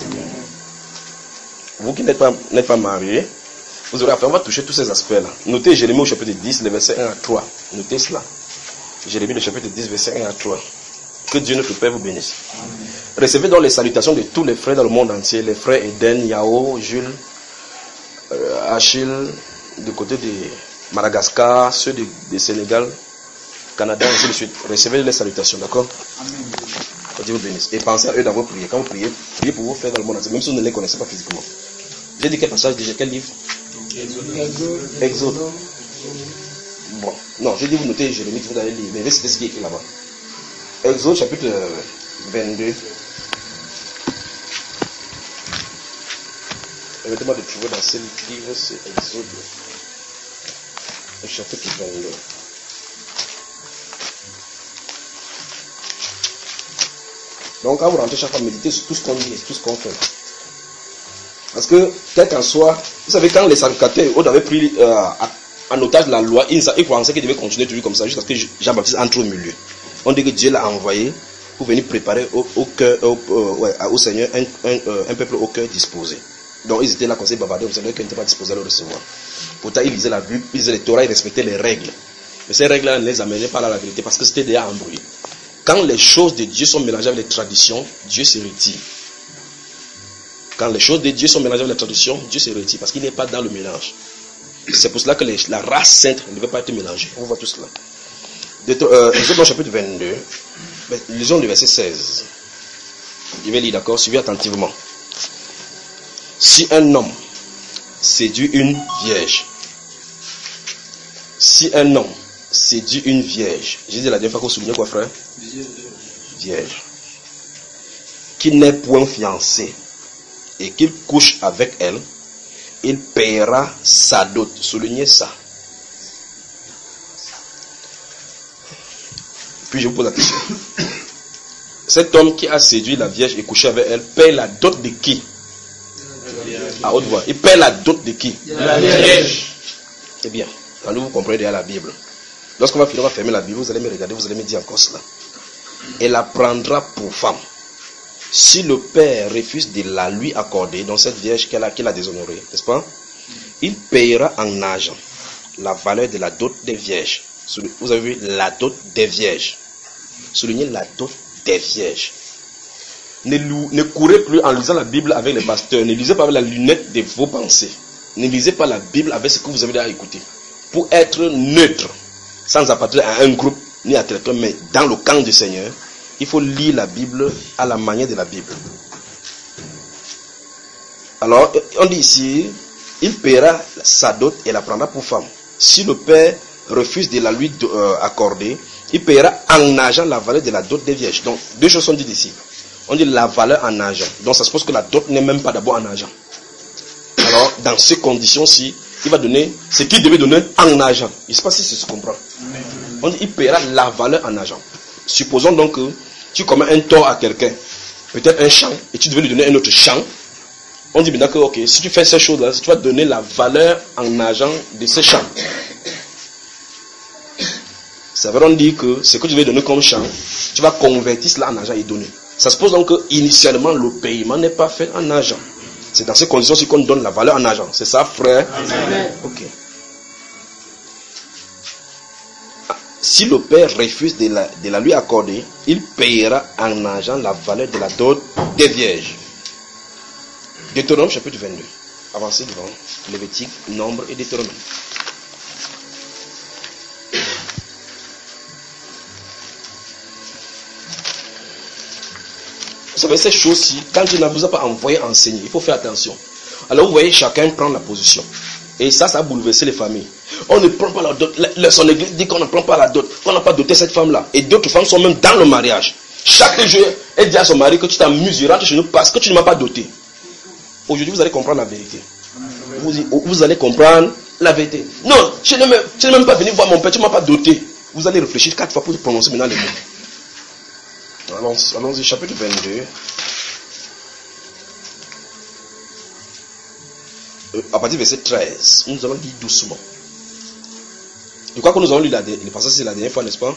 Vous qui n'êtes pas, n'êtes pas mariés, vous aurez affaire, on va toucher tous ces aspects-là. Notez Jérémie au chapitre dix, le verset un à trois. Notez cela. Jérémie, le chapitre dix, verset un à trois. Que Dieu notre Père vous bénisse. Amen. Recevez donc les salutations de tous les frères dans le monde entier, les frères Eden, Yao, Jules, euh, Achille, du côté de Madagascar, ceux de, de Sénégal, Canada, ainsi de suite. Recevez les salutations, d'accord? Amen. Que Dieu vous bénisse. Et pensez à eux dans vos prières. Quand vous priez, priez pour vos frères dans le monde entier, même si vous ne les connaissez pas physiquement. J'ai dit quel passage déjà, quel livre? Exode. Exode. Bon, non, j'ai dit vous notez Jérémie, vous allez lire, mais c'était ce qui est écrit là-bas. Exode chapitre vingt-deux. Permettez-moi de trouver dans ce livre, c'est Exode, le chapitre vingt-deux. Donc, quand vous rentrez chaque fois, méditez sur tout ce qu'on dit et tout ce qu'on fait. Parce que, quel qu'en soit, vous savez, quand les sacrificateurs on avait pris euh, en otage la loi, ils, ils pensaient qu'ils devaient continuer toujours comme ça, jusqu'à ce que Jean-Baptiste entre au milieu. On dit que Dieu l'a envoyé pour venir préparer au, au, cœur, au, euh, ouais, au Seigneur un, un, euh, un peuple au cœur disposé. Donc ils étaient là comme ça, bavardés, au Seigneur qui n'était pas disposé à le recevoir. Pourtant, ils lisaient la Bible, ils lisaient les Torah, ils respectaient les règles. Mais ces règles-là ne les amenaient pas à la vérité parce que c'était déjà embrouillé. Quand les choses de Dieu sont mélangées avec les traditions, Dieu se retire. Quand les choses de Dieu sont mélangées avec les traditions, Dieu se retire parce qu'il n'est pas dans le mélange. C'est pour cela que les, la race sainte ne devait pas être mélangée. On voit tout cela. Euh, Exode chapitre vingt-deux, lisons le verset seize. Je vais lire, d'accord? Suivez attentivement. Si un homme séduit une vierge si un homme séduit une vierge, j'ai dit la dernière fois qu'on soulignait quoi, frère? Vierge. Qui n'est point fiancée et qu'il couche avec elle, il paiera sa dot. Soulignez ça. Puis je vous pose la question. Cet homme qui a séduit la vierge et couché avec elle paie la dot de qui? À haute voix. Il paie la dot de qui? De la vierge. Eh bien, quand vous comprenez déjà la Bible, lorsqu'on va finir, on va fermer la Bible, vous allez me regarder, vous allez me dire encore cela. Elle la prendra pour femme. Si le père refuse de la lui accorder, dans cette vierge qu'elle a, qu'elle a déshonorée, n'est-ce pas? Il payera en argent la valeur de la dot des vierges. Vous avez vu la dot des vierges. Soulignez la dot des vierges. Ne, ne courez plus en lisant la Bible avec les pasteurs. Ne lisez pas avec la lunette de vos pensées. Ne lisez pas la Bible avec ce que vous avez déjà écouté. Pour être neutre, sans appartenir à un groupe ni à quelqu'un, mais dans le camp du Seigneur, il faut lire la Bible à la manière de la Bible. Alors, on dit ici, il paiera sa dot et la prendra pour femme. Si le père refuse de la lui euh, accorder, il paiera en argent la valeur de la dot des vierges. Donc, deux choses sont dites ici. On dit la valeur en argent. Donc, ça suppose que la dot n'est même pas d'abord en argent. Alors, dans ces conditions-ci, il va donner ce qu'il devait donner en argent. Je ne sais pas si ça se comprend. On dit il paiera la valeur en argent. Supposons donc que tu commets un tort à quelqu'un, peut-être un champ, et tu devais lui donner un autre champ. On dit maintenant que, ok, si tu fais ces choses-là, tu vas donner la valeur en argent de ce champ. Ça veut donc dire que ce que tu veux donner comme champ, tu vas convertir cela en argent et donner. Ça suppose donc que initialement le paiement n'est pas fait en argent. C'est dans ces conditions-ci qu'on donne la valeur en argent. C'est ça, frère? Amen. Ok. Si le père refuse de la, de la lui accorder, il payera en argent la valeur de la dot des vierges. Deutéronome chapitre vingt-deux. Avancez devant. Lévitique, Nombre et Deutéronome. Vous savez, ces choses-ci, quand tu ne vous a pas envoyé enseigner, il faut faire attention. Alors vous voyez, chacun prend la position. Et ça, ça a bouleversé les familles. On ne prend pas la dot. Son église dit qu'on ne prend pas la dot. Qu'on n'a pas doté cette femme-là. Et d'autres femmes sont même dans le mariage. Chaque jour, elle dit à son mari que tu t'amuses, rentre chez nous parce que tu ne m'as pas doté. Aujourd'hui, vous allez comprendre la vérité. Vous, vous allez comprendre la vérité. Non, je n'ai même, même pas venu voir mon père, tu ne m'as pas doté. Vous allez réfléchir quatre fois pour prononcer maintenant les mots. Allons-y, allons-y, chapitre vingt-deux. Euh, à partir du verset treize, nous allons lire doucement. Je crois que nous allons lire la, le passage, c'est la dernière fois, n'est-ce pas?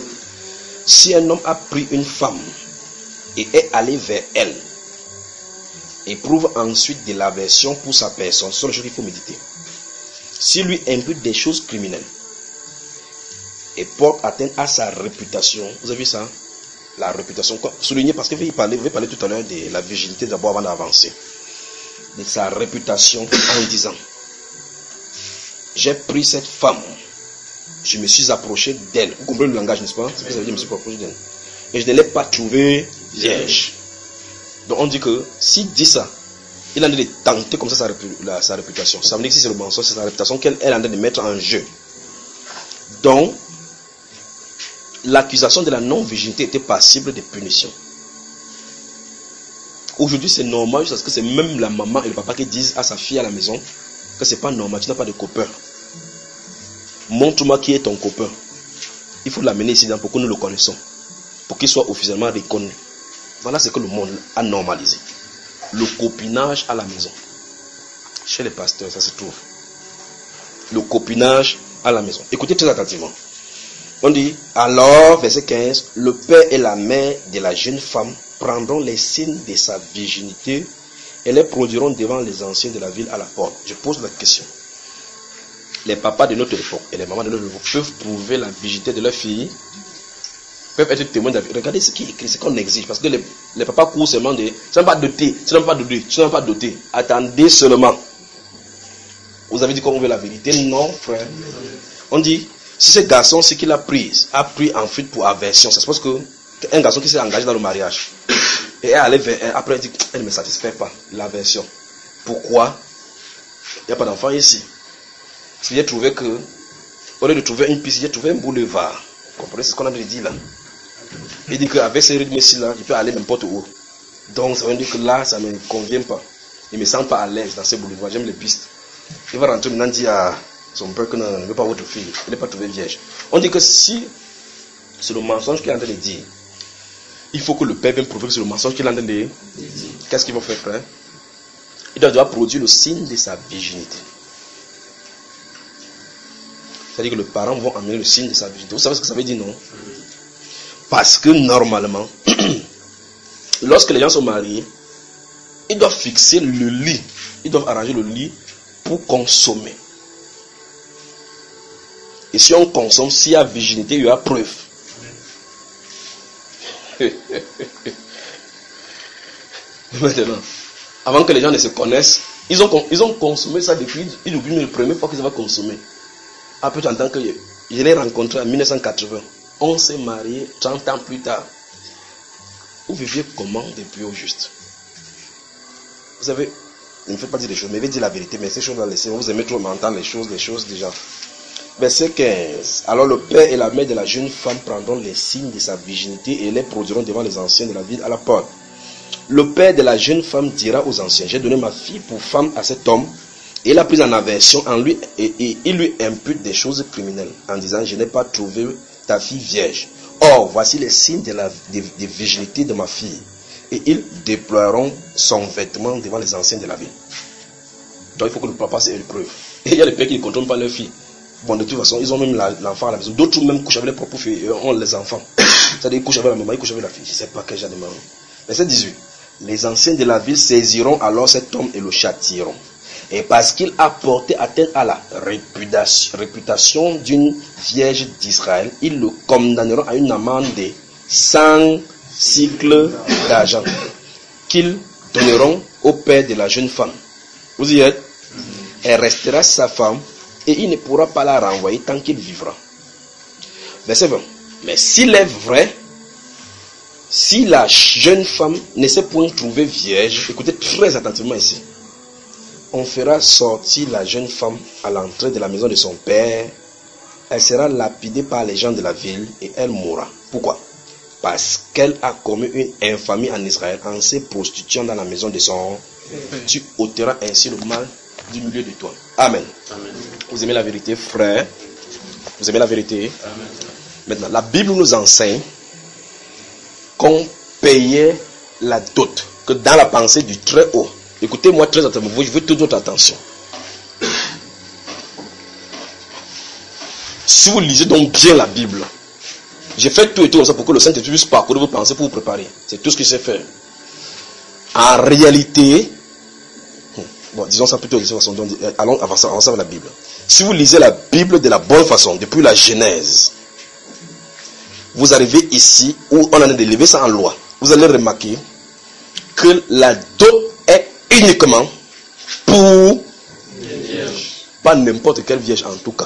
Si un homme a pris une femme et est allé vers elle, éprouve ensuite de l'aversion pour sa personne, ce sont les choses qu'il faut méditer. S'il lui impute des choses criminelles et porte atteinte à sa réputation, vous avez vu ça? La réputation, souligné parce que vous parlez, vous parlez tout à l'heure de la virginité d'abord avant d'avancer. De sa réputation en disant, j'ai pris cette femme, je me suis approché d'elle. Vous comprenez le langage, n'est-ce pas? C'est ce que ça veut dire, je me suis approché d'elle. Et je ne l'ai pas trouvée vierge. Donc on dit que s'il dit ça, il a en train de tenter comme ça sa, répu, la, sa réputation. Ça veut dire que si c'est le mensonge, c'est sa réputation qu'elle est en train de mettre en jeu. Donc, l'accusation de la non-virginité était passible de punition. Aujourd'hui, c'est normal parce que c'est même la maman et le papa qui disent à sa fille à la maison que c'est pas normal, tu n'as pas de copain. Montre-moi qui est ton copain. Il faut l'amener ici pour que nous le connaissons, pour qu'il soit officiellement reconnu. Voilà ce que le monde a normalisé. Le copinage à la maison. Chez les pasteurs, ça se trouve. Le copinage à la maison. Écoutez très attentivement. On dit, alors, verset quinze, le père et la mère de la jeune femme prendront les signes de sa virginité et les produiront devant les anciens de la ville à la porte. Je pose la question. Les papas de notre époque et les mamans de notre époque peuvent prouver la virginité de leur fille, peuvent être témoins de la vie. Regardez ce qui est écrit, ce qu'on exige. Parce que les, les papas courent seulement de, tu n'as pas doté, tu n'as pas doté, tu n'as pas doté. Attendez seulement. Vous avez dit qu'on veut la vérité? Non, frère. On dit, si ce garçon, ce qu'il a pris, a pris en fuite pour aversion, ça se passe que un garçon qui s'est engagé dans le mariage, et elle allait vers elle, après elle dit, elle ne me satisfait pas, l'aversion. Pourquoi? Il n'y a pas d'enfant ici. Si j'ai trouvé que Au lieu de trouver une piste, j'ai trouvé un boulevard. Vous comprenez ce qu'on a dit là? Il dit qu'avec ces rythmes-ci là, je peux aller n'importe où. Donc ça veut dire que là, ça ne me convient pas. Il ne me sent pas à l'aise dans ces boulevards. J'aime les pistes. Il va rentrer maintenant dire à son père que non, ne veut pas votre fille. Il n'est pas trouvé vierge. On dit que si c'est le mensonge qu'il est en train de dire, il faut que le père vienne prouver que c'est le mensonge qu'il est en train de dire. Qu'est-ce qu'il va faire, frère? Il doit, doit produire le signe de sa virginité. C'est-à-dire que les parents vont amener le signe de sa virginité. Vous savez ce que ça veut dire, non? Parce que normalement, lorsque les gens sont mariés, ils doivent fixer le lit. Ils doivent arranger le lit pour consommer. Et si on consomme, s'il y a virginité, il y aura preuve. Maintenant, avant que les gens ne se connaissent, ils ont, ils ont consommé ça depuis, ils oublient la première fois qu'ils avaient consommé. Après, tu entends que je, je l'ai rencontré en mille neuf cent quatre-vingts. On s'est marié trente ans plus tard. Vous viviez comment depuis au juste? Vous savez, ne me faites pas dire des choses, mais je vais dire la vérité, mais ces choses-là, vous aimez trop m'entendre les choses, les choses déjà. Verset quinze. Alors le père et la mère de la jeune femme prendront les signes de sa virginité et les produiront devant les anciens de la ville à la porte. Le père de la jeune femme dira aux anciens, j'ai donné ma fille pour femme à cet homme, et il a pris en aversion en lui, et, et il lui impute des choses criminelles, en disant, je n'ai pas trouvé ta fille vierge. Or, voici les signes de la de, de virginité de ma fille. Et ils déploieront son vêtement devant les anciens de la ville. Donc il faut que le papa ait une preuve. Et il y a des pères qui ne contrôlent pas leur fille. Bon, de toute façon, ils ont même l'enfant à la maison. D'autres même couchent avec les propres filles et ont les enfants. C'est-à-dire qu'ils couchent avec la maman, ils couchent avec la fille. Je ne sais pas quel genre de maman. Verset dix-huit. Les anciens de la ville saisiront alors cet homme et le châtieront. Et parce qu'il a porté atteinte à la réputation, réputation d'une vierge d'Israël, ils le condamneront à une amende de cent cycles d'argent qu'ils donneront au père de la jeune femme. Vous y êtes? Elle restera sa femme et il ne pourra pas la renvoyer tant qu'il vivra. Verset vingt. Mais s'il est vrai, si la jeune femme ne s'est point trouvée vierge, écoutez très attentivement ici, on fera sortir la jeune femme à l'entrée de la maison de son père, elle sera lapidée par les gens de la ville et elle mourra. Pourquoi? Parce qu'elle a commis une infamie en Israël en se prostituant dans la maison de son père. Tu ôteras ainsi le mal du milieu de toi. Amen. Amen. Vous aimez la vérité, frère? Vous aimez la vérité? Amen. Maintenant, la Bible nous enseigne qu'on payait la dot, que dans la pensée du très haut. Écoutez-moi très attentivement, je veux toute votre attention. Si vous lisez donc bien la Bible, j'ai fait tout et tout comme ça pour que le Saint-Esprit puisse parcourir vos pensées pour vous préparer. C'est tout ce que j'ai fait. En réalité, bon, disons ça plutôt de cette façon, donc, allons avancer, avancer avec la Bible. Si vous lisez la Bible de la bonne façon, depuis la Genèse, vous arrivez ici où on a délevé ça en loi. Vous allez remarquer que la dot est uniquement pour pas n'importe quelle vierge en tout cas.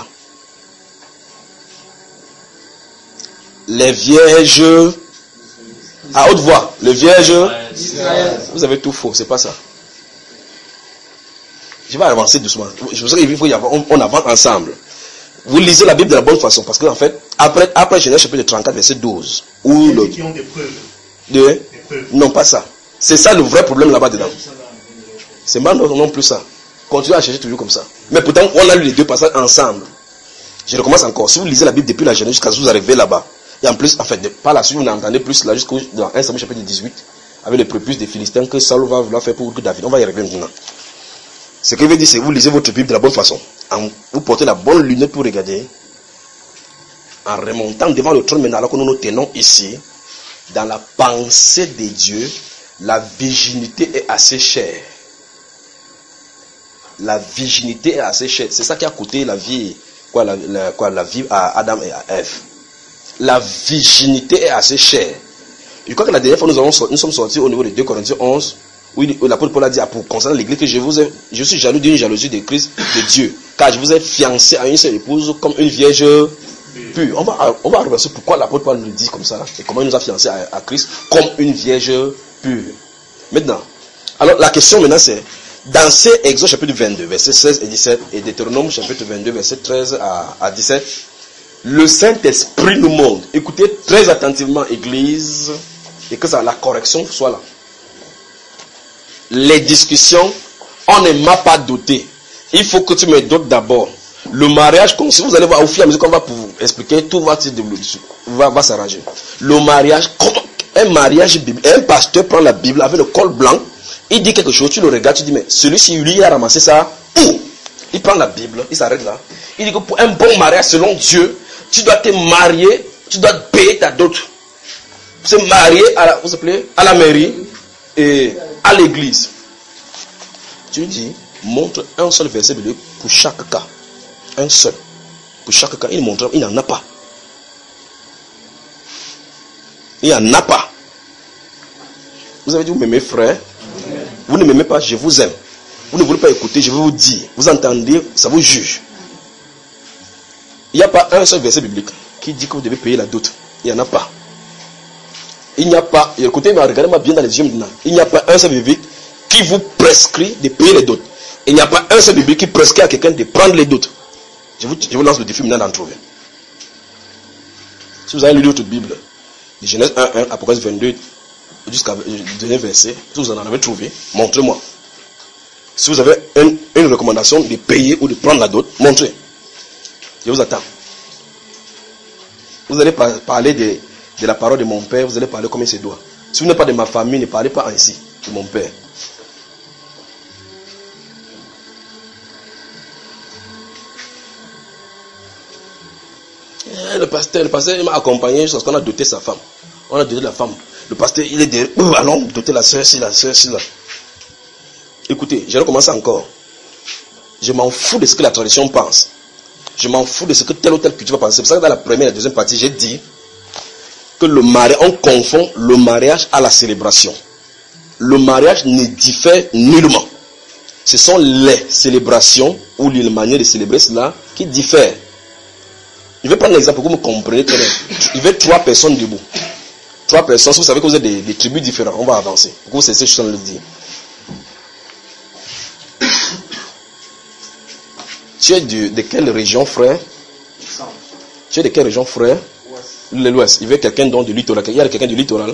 Les vierges à haute voix, les vierges, vous avez tout faux, c'est pas ça. Je vais avancer doucement. Je pense qu'il faut y avoir, on, on avance ensemble. Vous lisez la Bible de la bonne façon, parce qu'en fait, après, après Genèse chapitre trente-quatre, verset douze, où le, qui ont des preuves. De, des preuves. Non, pas ça. C'est ça le vrai problème là-bas dedans. C'est pas non, non plus ça. Continuez à chercher toujours comme ça. Mais pourtant, on a lu les deux passages ensemble. Je recommence encore. Si vous lisez la Bible depuis la Genèse jusqu'à ce que vous arrivez là-bas, et en plus, en fait, par la suite, vous entendez plus là jusqu'au dans un Samuel chapitre dix-huit, avec les prépuces des Philistins que Saul va vouloir faire pour que David. On va y arriver maintenant. Ce que je veux dire, c'est que vous lisez votre Bible de la bonne façon. En, vous portez la bonne lunette pour regarder. En remontant devant le trône, maintenant, alors que nous nous tenons ici, dans la pensée de Dieu, la virginité est assez chère. La virginité est assez chère. C'est ça qui a coûté la vie, quoi, la, la, quoi, la vie à Adam et à Ève. La virginité est assez chère. Je crois que la dernière fois, nous, avons, nous sommes sortis au niveau de deux Corinthiens onze, où l'apôtre Paul a dit, pour concernant l'église, que je vous ai, je suis jaloux d'une jalousie de Christ, de Dieu, car je vous ai fiancé à une seule épouse comme une vierge pure. On va, on va regarder pourquoi l'apôtre Paul nous dit comme ça, et comment il nous a fiancé à, à Christ comme une vierge pure. Maintenant, alors la question maintenant c'est, Dans ces Exode chapitre vingt-deux, versets seize et dix-sept, et Deutéronome chapitre vingt-deux, versets treize à dix-sept, le Saint-Esprit nous montre. Écoutez très attentivement, Église, et que ça, la correction soit là. Les discussions, on ne m'a pas doté. Il faut que tu me dotes d'abord. Le mariage, comme si vous allez voir au fur et à mesure qu'on va vous expliquer, tout va, va, va s'arranger. Le mariage, un mariage biblique, un pasteur prend la Bible avec le col blanc, il dit quelque chose, tu le regardes, tu dis, mais celui-ci, lui, il a ramassé ça, où? Il prend la Bible, il s'arrête là. Il dit que pour un bon mariage, selon Dieu, tu dois te marier, tu dois payer ta dot. Se marier à la, vous appelez, à la mairie et à l'église. Tu dis, montre un seul verset biblique pour chaque cas. Un seul. Pour chaque cas, il montre, il n'en a pas. Il n'en a pas. Vous avez dit, vous m'aimez frère. Vous ne m'aimez pas, je vous aime. Vous ne voulez pas écouter, je vais vous dire. Vous entendez, ça vous juge. Il n'y a pas un seul verset biblique qui dit que vous devez payer la dot. Il n'y en a pas. Il n'y a pas, écoutez, regardez-moi bien dans les yeux maintenant. Il n'y a pas un seul biblique qui vous prescrit de payer les dots. Il n'y a pas un seul biblique qui prescrit à quelqu'un de prendre les dots. Je vous, je vous lance le défi maintenant d'en trouver. Si vous avez lu votre Bible, de Genèse un, un, Apocalypse vingt-deux, jusqu'à le dernier verset, si vous en avez trouvé, montrez-moi. Si vous avez une, une recommandation de payer ou de prendre la dot, montrez. Je vous attends. Vous allez parler de, de la parole de mon père, vous allez parler comme il se doit. Si vous n'êtes pas de ma famille, ne parlez pas ainsi de mon père. Le pasteur, le pasteur m'a accompagné jusqu'à ce qu'on a doté sa femme. On a doté la femme. Le pasteur, il est derrière. Oh, allons doter la soeur, si la soeur, si là. Écoutez, je recommence encore. Je m'en fous de ce que la tradition pense. Je m'en fous de ce que tel ou tel culture va penser. C'est pour ça que dans la première et la deuxième partie, j'ai dit que le mariage, on confond le mariage à la célébration. Le mariage ne diffère nullement. Ce sont les célébrations ou les manières de célébrer cela qui diffèrent. Je vais prendre l'exemple pour que vous me compreniez très bien. Il y avait trois personnes debout. Trois personnes, si vous savez que vous êtes des, des tribus différentes, on va avancer. Pour que vous cessez, je suis en train de le dire. Tu es de, de quelle région, frère? Tu es de quelle région, frère? L'Ouest. Il y avait quelqu'un dans du littoral. Il y a quelqu'un du littoral.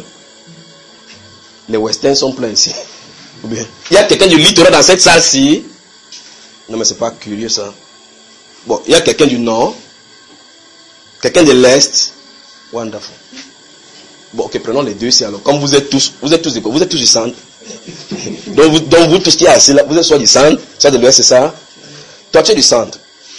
Les Westerns sont pleins ici. Il y a quelqu'un du littoral dans cette salle-ci. Non, mais c'est pas curieux ça. Bon, il y a quelqu'un du nord. Quelqu'un de l'Est. Wonderful. Bon, ok, prenons les deux ici alors. Comme vous êtes tous, vous êtes tous de quoi? Vous êtes tous du centre. donc, vous, donc vous tous qui êtes assis là, vous êtes soit du centre, soit de l'Ouest, c'est ça? Toi, tu es du centre.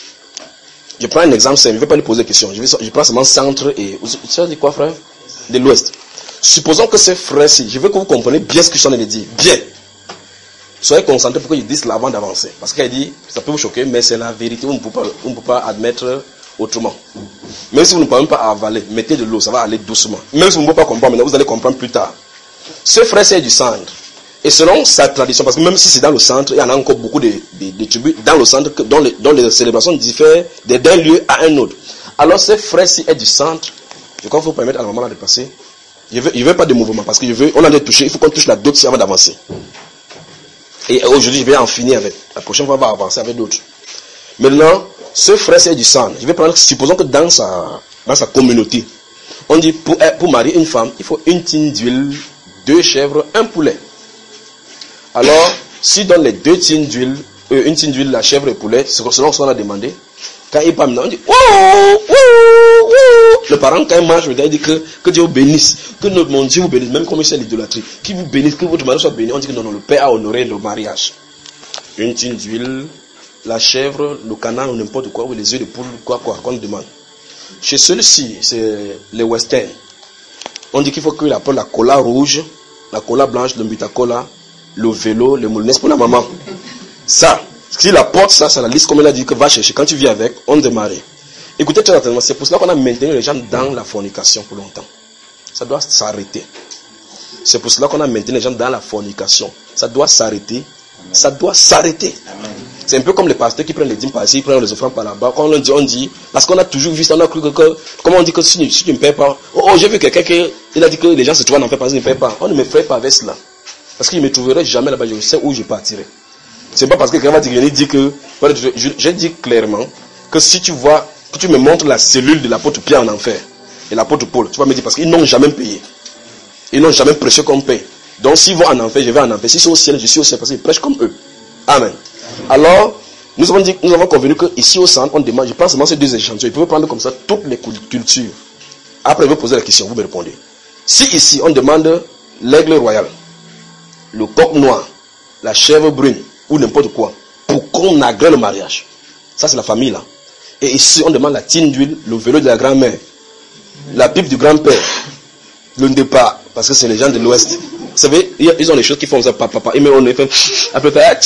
Je prends un exemple simple, je ne vais pas lui poser de questions. Je, vais, je prends seulement centre et... Tu as dit quoi, frère? De l'Ouest. Supposons que ces frères-ci, je veux que vous compreniez bien ce que je suis en train de dire. Bien. Soyez concentrés pour qu'ils disent cela avant d'avancer. Parce qu'elle dit, ça peut vous choquer, mais c'est la vérité. On ne peut pas, on ne peut pas admettre autrement. Même si vous ne pouvez même pas avaler, mettez de l'eau, ça va aller doucement. Même si vous ne pouvez pas comprendre, maintenant vous allez comprendre plus tard. Ce frère, c'est du centre. Et selon sa tradition, parce que même si c'est dans le centre, il y en a encore beaucoup de, de, de tribus dans le centre dont les, dont les célébrations diffèrent d'un lieu à un autre. Alors ce frère-ci est du centre. Je crois qu'il faut permettre à la maman là de passer. Je veux, je veux pas de mouvement parce que je veux, on a de toucher, il faut qu'on touche la dot avant d'avancer. Et aujourd'hui, je vais en finir avec. La prochaine fois, on va avancer avec d'autres. Maintenant, ce frère-ci est du centre. Je vais prendre, supposons que dans sa, dans sa communauté, on dit pour, pour marier une femme, il faut une tine d'huile, deux chèvres, un poulet. Alors, si dans les deux tines d'huile, euh, une tine d'huile, la chèvre et le poulet, c'est selon ce qu'on a demandé, quand il parle maintenant, on dit ouh, ouh, ouh. Le parent, quand il mange, il dit que, que Dieu vous bénisse, que notre, mon Dieu vous bénisse, même comme c'est l'idolâtrie, qu'il vous bénisse, que votre mari soit béni. On dit que non, non, le père a honoré le mariage. Une tine d'huile, la chèvre, le canard ou n'importe quoi, ou les œufs de poule, quoi, quoi, qu'on demande. Chez celui-ci, c'est les westerns. On dit qu'il faut qu'il appelle la cola rouge, la cola blanche, le butacola, le vélo, le moulinet pour la maman. Ça, s'il apporte ça, c'est la liste comme elle a dit que va chercher. Quand tu viens avec, on démarre. Écoutez très attentivement, c'est pour cela qu'on a maintenu les gens dans la fornication pour longtemps. Ça doit s'arrêter. C'est pour cela qu'on a maintenu les gens dans la fornication. Ça doit s'arrêter. Ça doit s'arrêter. C'est un peu comme les pasteurs qui prennent les dîmes par ici, ils prennent les offrandes par là-bas. Quand on dit, on dit, parce qu'on a toujours vu ça, on a cru que, que comment on dit que si, si tu ne payes pas, oh, oh j'ai vu quelqu'un qui, il a dit que les gens se trouvent en fait parce qu'ils ne payent pas. On ne me ferait pas avec cela. Parce qu'il ne me trouverait jamais là-bas, je sais où je partirai. C'est pas parce que quelqu'un va dire, dit que, j'ai dit clairement que si tu vois, que tu me montres la cellule de l'apôtre Pierre en enfer et l'apôtre Paul, tu vas me dire parce qu'ils n'ont jamais payé. Ils n'ont jamais prêché comme paye. Donc s'ils vont en enfer, je vais en enfer. Si c'est au ciel, je suis au ciel parce qu'ils prêchent comme eux. Amen. Alors, nous avons dit, nous avons convenu qu'ici au centre, on demande, je pense seulement ces deux échantillons. Ils peuvent prendre comme ça toutes les cultures. Après, je vais poser la question, vous me répondez. Si ici, on demande l'aigle royal, le coq noir, la chèvre brune, ou n'importe quoi, pour qu'on agrée le mariage. Ça, c'est la famille, là. Et ici, on demande la tine d'huile, le vélo de la grand-mère, la pipe du grand-père, le départ, parce que c'est les gens de l'Ouest. Vous savez, ils ont des choses qui font ça, papa, papa, et mais on est fait, après, fait,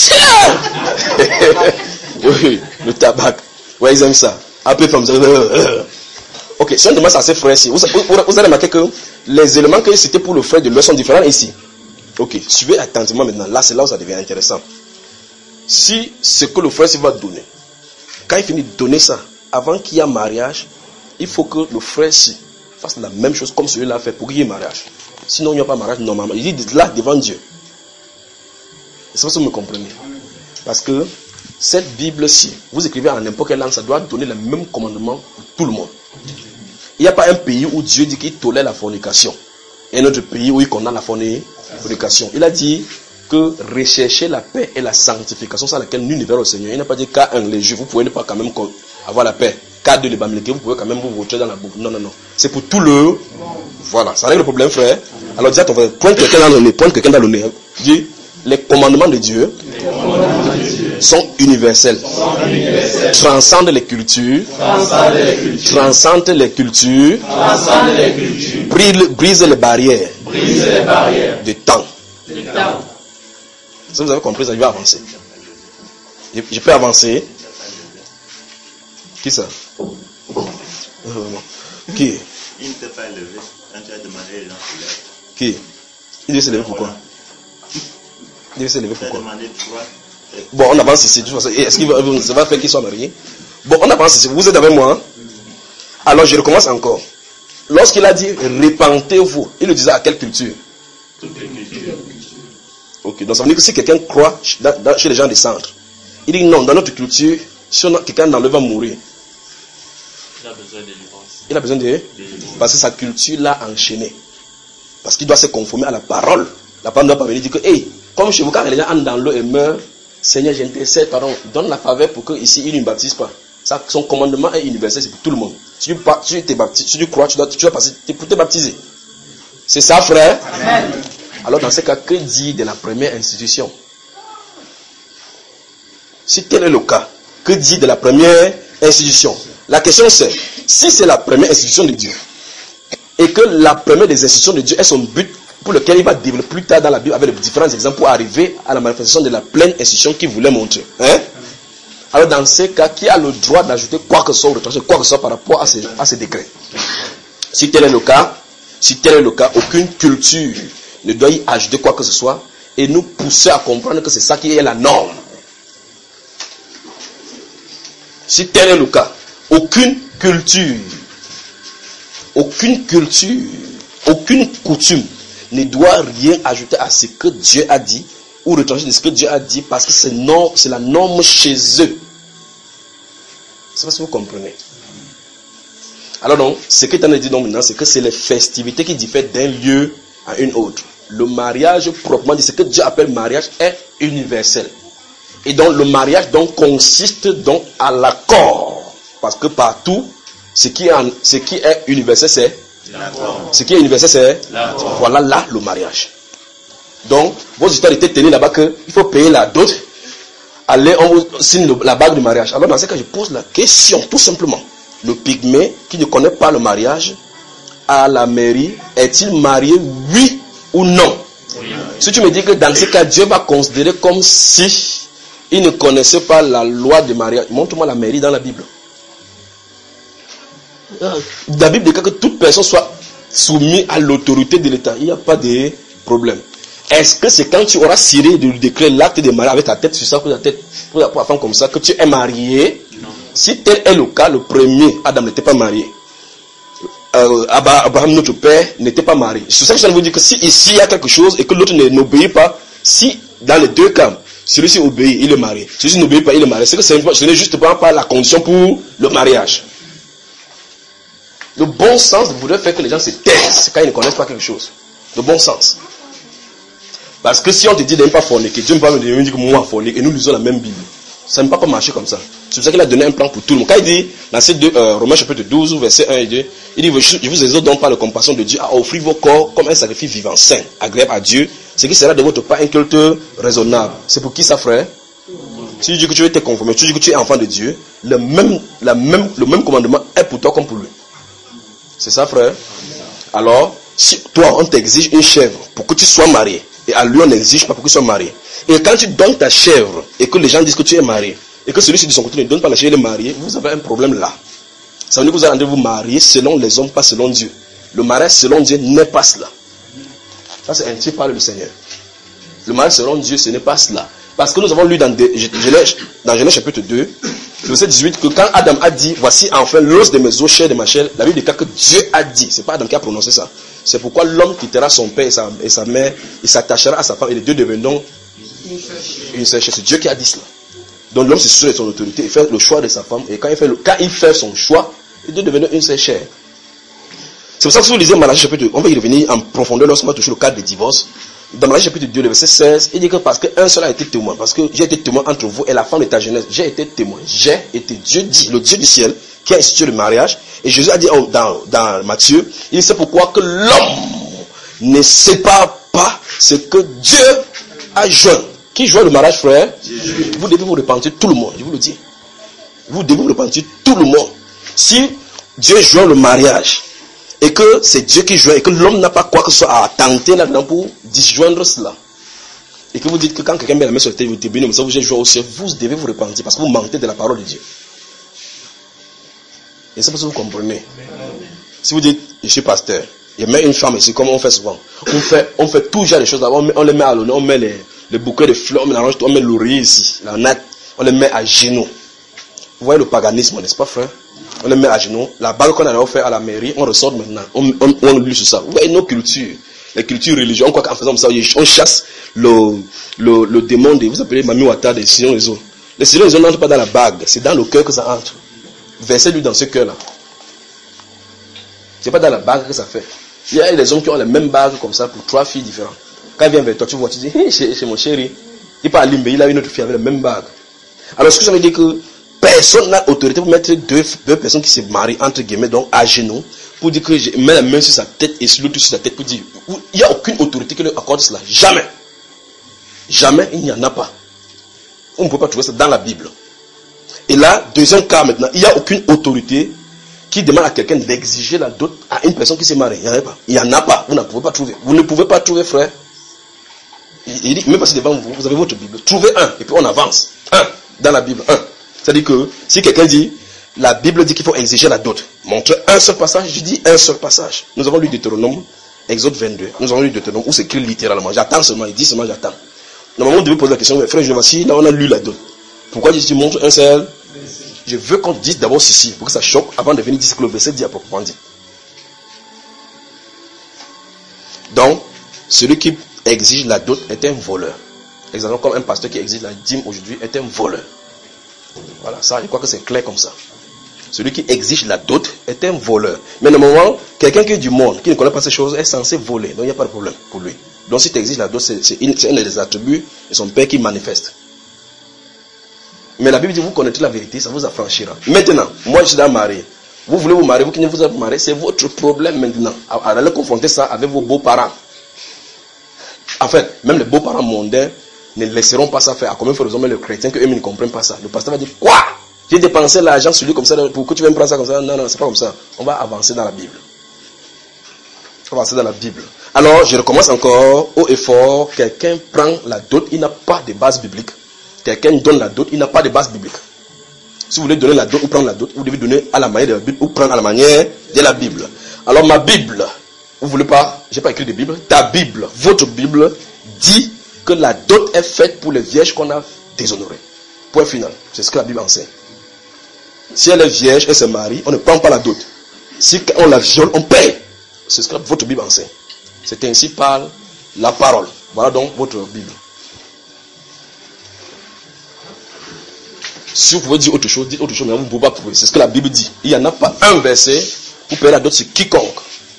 oui, le tabac. Ouais, ils aiment ça. Après, comme ça, ok, si on demande ça à ses frères ici, vous, vous, vous allez remarquer que les éléments que c'était pour le frère de l'Ouest sont différents ici. Ok, suivez attentivement maintenant. Là, c'est là où ça devient intéressant. Si ce que le frère va donner, quand il finit de donner ça, avant qu'il y ait mariage, il faut que le frère fasse la même chose comme celui-là a fait pour qu'il y ait mariage. Sinon, il n'y a pas mariage normalement. Il dit là devant Dieu. C'est pas ça que vous me comprenez. Parce que cette Bible-ci, vous écrivez en n'importe quelle langue, ça doit donner le même commandement pour tout le monde. Il n'y a pas un pays où Dieu dit qu'il tolère la fornication. Et un autre pays où il condamne la fornication. Il a dit que rechercher la paix et la sanctification, c'est laquelle nul ne verra au Seigneur. Il n'a pas dit qu'à un, les Juifs, vous pouvez ne pas quand même avoir la paix. Qu'à deux, les Bamileke, vous pouvez quand même vous voter dans la bouffe. Non, non, non. C'est pour tout le... Voilà, ça règle le problème, frère. Alors dis à ton frère, pointe quelqu'un dans le nez, pointe quelqu'un dans le nez. Dis, les commandements de Dieu, commandements de Dieu sont, universels. sont universels, transcendent les cultures, transcendent les cultures, transcendent les cultures, transcendent les cultures, brisent, brisent les barrières, brisent les barrières de temps. De temps. Si vous avez compris ça, je vais avancer. Je, je peux avancer. Qui ça? Qui? Il ne peut pas lever quand tu as demandé les gens de lever. Qui? Il devait se lever pourquoi? Il devait se lever pourquoi? Bon, on avance ici. Est-ce qu'il va, ça va faire qu'il soit marié? Bon, on avance ici. Vous êtes avec moi? Hein? Alors, je recommence encore. Lorsqu'il a dit répentez-vous, il le disait à quelle culture? Toutes les cultures. Ok, donc ça veut dire que si quelqu'un croit dans, dans, chez les gens des centres, il dit non, dans notre culture, si on a, quelqu'un dans le va mourir. Il a besoin de délivrance. Il a besoin de... Parce que sa culture l'a enchaîné. Parce qu'il doit se conformer à la parole. La parole ne doit pas venir dire que, hey, comme chez vous, quand les gens entrent dans l'eau et meurent, Seigneur, j'intercède, pardon, donne la faveur pour qu'ici, il ne baptise pas. Ça, son commandement est universel, c'est pour tout le monde. Si tu, si tu, baptisé, si tu crois, tu dois, tu dois passer pour te baptiser. C'est ça, frère? Amen. Alors, dans ce cas, que dit de la première institution? Si tel est le cas, que dit de la première institution? La question c'est, si c'est la première institution de Dieu, et que la première des institutions de Dieu est son but pour lequel il va développer plus tard dans la Bible avec de différents exemples pour arriver à la manifestation de la pleine institution qu'il voulait montrer. Hein? Alors dans ces cas, qui a le droit d'ajouter quoi que ce soit ou de trancher quoi que ce soit par rapport à ces, à ces décrets? Si tel est le cas, si tel est le cas, aucune culture ne doit y ajouter quoi que ce soit et nous pousser à comprendre que c'est ça qui est la norme. Si tel est le cas, aucune culture, aucune culture, aucune coutume ne doit rien ajouter à ce que Dieu a dit ou retrancher de ce que Dieu a dit parce que c'est, non, c'est la norme chez eux. C'est pas si vous comprenez. Alors donc, ce que tu en as dit donc maintenant, c'est que c'est les festivités qui diffèrent d'un lieu à une autre. Le mariage, proprement dit, ce que Dieu appelle mariage est universel. Et donc le mariage donc consiste donc à l'accord. Parce que partout, ce qui est, en, ce qui est universel, c'est l'accord. Ce qui est universel, c'est l'accord. Voilà là le mariage. Donc, vos histoires étaient tenues là-bas qu'il faut payer la dot. Allez, on vous signe la bague du mariage. Alors dans ce cas, je pose la question, tout simplement. Le pygmée qui ne connaît pas le mariage, à la mairie, est-il marié, oui ou non? Oui. Si tu me dis que dans ce cas, Dieu va considérer comme si il ne connaissait pas la loi du mariage. Montre-moi la mairie dans la Bible. La Bible dit que toute personne soit soumise à l'autorité de l'État. Il n'y a pas de problème. Est-ce que c'est quand tu auras signé le décret, l'acte de mariage avec ta tête sur ça, pour ta tête, pour la femme comme ça, que tu es marié? Non. Si tel est le cas, le premier, Adam n'était pas marié. Euh, Abraham, notre père, n'était pas marié. C'est ça que je viens de vous dire que si ici il y a quelque chose et que l'autre n'obéit pas, si dans les deux cas, Celui-ci obéit, il est marié. Celui-ci n'obéit pas, il est marié. C'est que ce n'est juste pas, pas la condition pour le mariage. Le bon sens voudrait faire que les gens se taisent quand ils ne connaissent pas quelque chose. Le bon sens. Parce que si on te dit de ne pas forniquer, Dieu ne va pas me dire que moi fornique et nous lisons la même Bible. Ça ne peut pas marcher comme ça. C'est pour ça qu'il a donné un plan pour tout le monde. Quand il dit, dans ces deux, euh, Romains chapitre douze, verset un et deux, il dit, je vous exhorte donc par la compassion de Dieu à offrir vos corps comme un sacrifice vivant, saint, agréable à Dieu, ce qui sera de votre part un culte raisonnable. C'est pour qui ça, frère? Si tu dis que tu veux te conformer, tu dis que tu es enfant de Dieu, le même, la même, le même commandement est pour toi comme pour lui. C'est ça, frère? Alors, si toi, on t'exige une chèvre pour que tu sois marié, et à lui, on n'exige pas pour que tu sois marié. Et quand tu donnes ta chèvre, et que les gens disent que tu es marié, et que celui-ci de son côté ne donne pas la chèvre, il est marié, vous avez un problème là. Ça veut dire que vous allez vous marier selon les hommes, pas selon Dieu. Le mariage selon Dieu n'est pas cela. Ça, c'est ainsi parle le Seigneur. Le mariage selon Dieu, ce n'est pas cela. Parce que nous avons lu dans, Genèse, dans Genèse chapitre deux, verset dix-huit, que quand Adam a dit, voici enfin l'os de mes os, chair de ma chair, la Bible déclare que Dieu a dit. C'est pas Adam qui a prononcé ça. C'est pourquoi l'homme quittera son père et sa, et sa mère, il s'attachera à sa femme, et les deux deviendront une seule chair. C'est Dieu qui a dit cela. Donc l'homme se soucie de son autorité, il fait le choix de sa femme, et quand il fait, le, quand il fait son choix, les deux deviennent une seule chair. C'est pour ça que si vous lisez Malachie chapitre deux, on va y revenir en profondeur lorsqu'on va toucher le cadre des divorces. Dans Malachie chapitre deux, le verset seize, il dit que parce qu'un seul a été témoin, parce que j'ai été témoin entre vous et la femme de ta jeunesse, j'ai été témoin, j'ai été, Dieu dit, le Dieu du ciel, qui a institué le mariage, et Jésus a dit dans, dans Matthieu, il sait pourquoi que l'homme ne sépare pas ce que Dieu a joint. Qui joint le mariage, frère? Dieu. Vous devez vous repentir tout le monde, je vous le dis. Vous devez vous repentir tout le monde. Si Dieu joint le mariage, et que c'est Dieu qui joint, et que l'homme n'a pas quoi que ce soit à tenter là-dedans pour disjoindre cela, et que vous dites que quand quelqu'un met la main sur la tête, vous dites, mais ça vous j'ai joué au ciel, vous devez vous repentir, parce que vous mentez de la parole de Dieu. Et c'est pour ça que vous comprenez. Si vous dites, je suis pasteur, il met une femme ici, comme on fait souvent, on fait, on fait tout genre de choses, on, met, on les met à l'honneur, on met les, les bouquets de fleurs, on mélange tout, on met l'oreiller ici, la natte, on les met à genoux. Vous voyez le paganisme, n'est-ce pas, frère? On les met à genoux. La bague qu'on a offert à la mairie, on ressort maintenant. On, on, on lit sur ça. Vous voyez nos cultures, les cultures religieuses. On croit qu'en faisant ça, on chasse le, le, le démon de, vous appelez Mami Wata des sillons des eaux. Les sillons des eaux n'entrent pas dans la bague, c'est dans le cœur que ça entre. Versez-lui dans ce cœur-là. C'est pas dans la bague que ça fait. Il y a des hommes qui ont les mêmes bagues comme ça pour trois filles différentes. Quand il vient vers toi, tu vois, tu dis, hey, c'est mon chéri. Il part à Limbe, il a une autre fille avec la même bague. Alors, ce que ça veut dire que personne n'a autorité pour mettre deux, deux personnes qui se marient, entre guillemets, donc à genoux, pour dire que je mets la main sur sa tête et sur l'autre sur sa tête, pour dire, il n'y a aucune autorité qui lui accorde cela. Jamais. Jamais, il n'y en a pas. On ne peut pas trouver ça dans la Bible. Et là, deuxième cas maintenant, il n'y a aucune autorité qui demande à quelqu'un d'exiger la dot à une personne qui s'est mariée. Il n'y en a pas. Il n'y en a pas. Vous ne pouvez pas trouver. Vous ne pouvez pas trouver, frère. Il dit, même si devant vous, vous avez votre Bible, trouvez un, et puis on avance. Un, dans la Bible, un. C'est-à-dire que, si quelqu'un dit, la Bible dit qu'il faut exiger la dot, montre un seul passage, je dis un seul passage. Nous avons lu Deutéronome, Exode vingt-deux. Nous avons lu Deutéronome, où c'est écrit littéralement. J'attends seulement, il dit seulement j'attends. Normalement, on devait poser la question, frère, je voici, là on a lu la dot. Pourquoi tu montres un seul? Je veux qu'on dise d'abord ceci, pour que ça choque, avant de venir dire ce que le verset dit à proprement dit. Donc, celui qui exige la dot est un voleur. Exactement comme un pasteur qui exige la dîme aujourd'hui est un voleur. Voilà, ça, je crois que c'est clair comme ça. Celui qui exige la dot est un voleur. Mais normalement, quelqu'un qui est du monde, qui ne connaît pas ces choses, est censé voler. Donc il n'y a pas de problème pour lui. Donc si tu exiges la dot, c'est, c'est, une, c'est un des attributs de son père qui manifeste. Mais la Bible dit, vous connaissez la vérité, ça vous affranchira. Maintenant, moi je suis dans marié. Vous voulez vous marier, vous qui ne vous êtes pas marié, c'est votre problème maintenant. Allez confronter ça avec vos beaux-parents. En fait, même les beaux-parents mondains ne laisseront pas ça faire. À combien de raison, mais les chrétiens qu'eux ne comprennent pas ça. Le pasteur va dire, quoi? J'ai dépensé l'argent sur lui comme ça, pour que tu viennes prendre ça comme ça. Non, non, c'est pas comme ça. On va avancer dans la Bible. On va avancer dans la Bible. Alors, je recommence encore, haut et fort, quelqu'un prend la dot, il n'a pas de base biblique. Quelqu'un donne la dot, il n'a pas de base biblique. Si vous voulez donner la dot ou prendre la dot, vous devez donner à la manière de la Bible ou prendre à la manière de la Bible. Alors, ma Bible, vous voulez pas, j'ai pas écrit de Bible, ta Bible, votre Bible dit que la dot est faite pour les vierges qu'on a déshonorées. Point final. C'est ce que la Bible enseigne. Si elle est vierge, elle se marie, on ne prend pas la dot. Si on la viole, on paye. C'est ce que votre Bible enseigne. C'est ainsi par la parole. Voilà donc votre Bible. Si vous pouvez dire autre chose, dites autre chose, mais vous ne pouvez pas prouver. C'est ce que la Bible dit. Il n'y en a pas un verset pour payer la dot sur quiconque.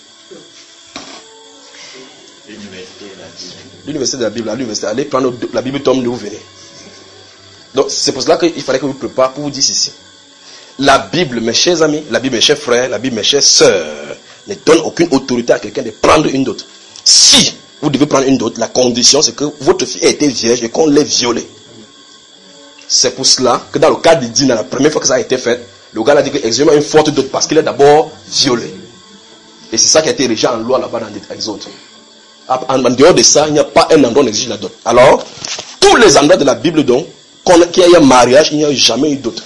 L'université de la Bible, à l'université, allez prendre la Bible tome deux, vous venez. Donc c'est pour cela qu'il fallait que vous prépariez pour vous dire ceci. La Bible, mes chers amis, la Bible, mes chers frères, la Bible, mes chères sœurs, ne donne aucune autorité à quelqu'un de prendre une dot. Si vous devez prendre une dot, la condition c'est que votre fille a été vierge et qu'on l'ait violée. C'est pour cela que dans le cas de Dina, la première fois que ça a été fait, le gars a dit que exige-moi une forte dot parce qu'il est d'abord violé. Et c'est ça qui a été régi en loi là-bas dans les autres. En, en dehors de ça, il n'y a pas un endroit où on exige la dot. Alors, tous les endroits de la Bible donc, qu'il y a un mariage, il n'y a jamais eu dot.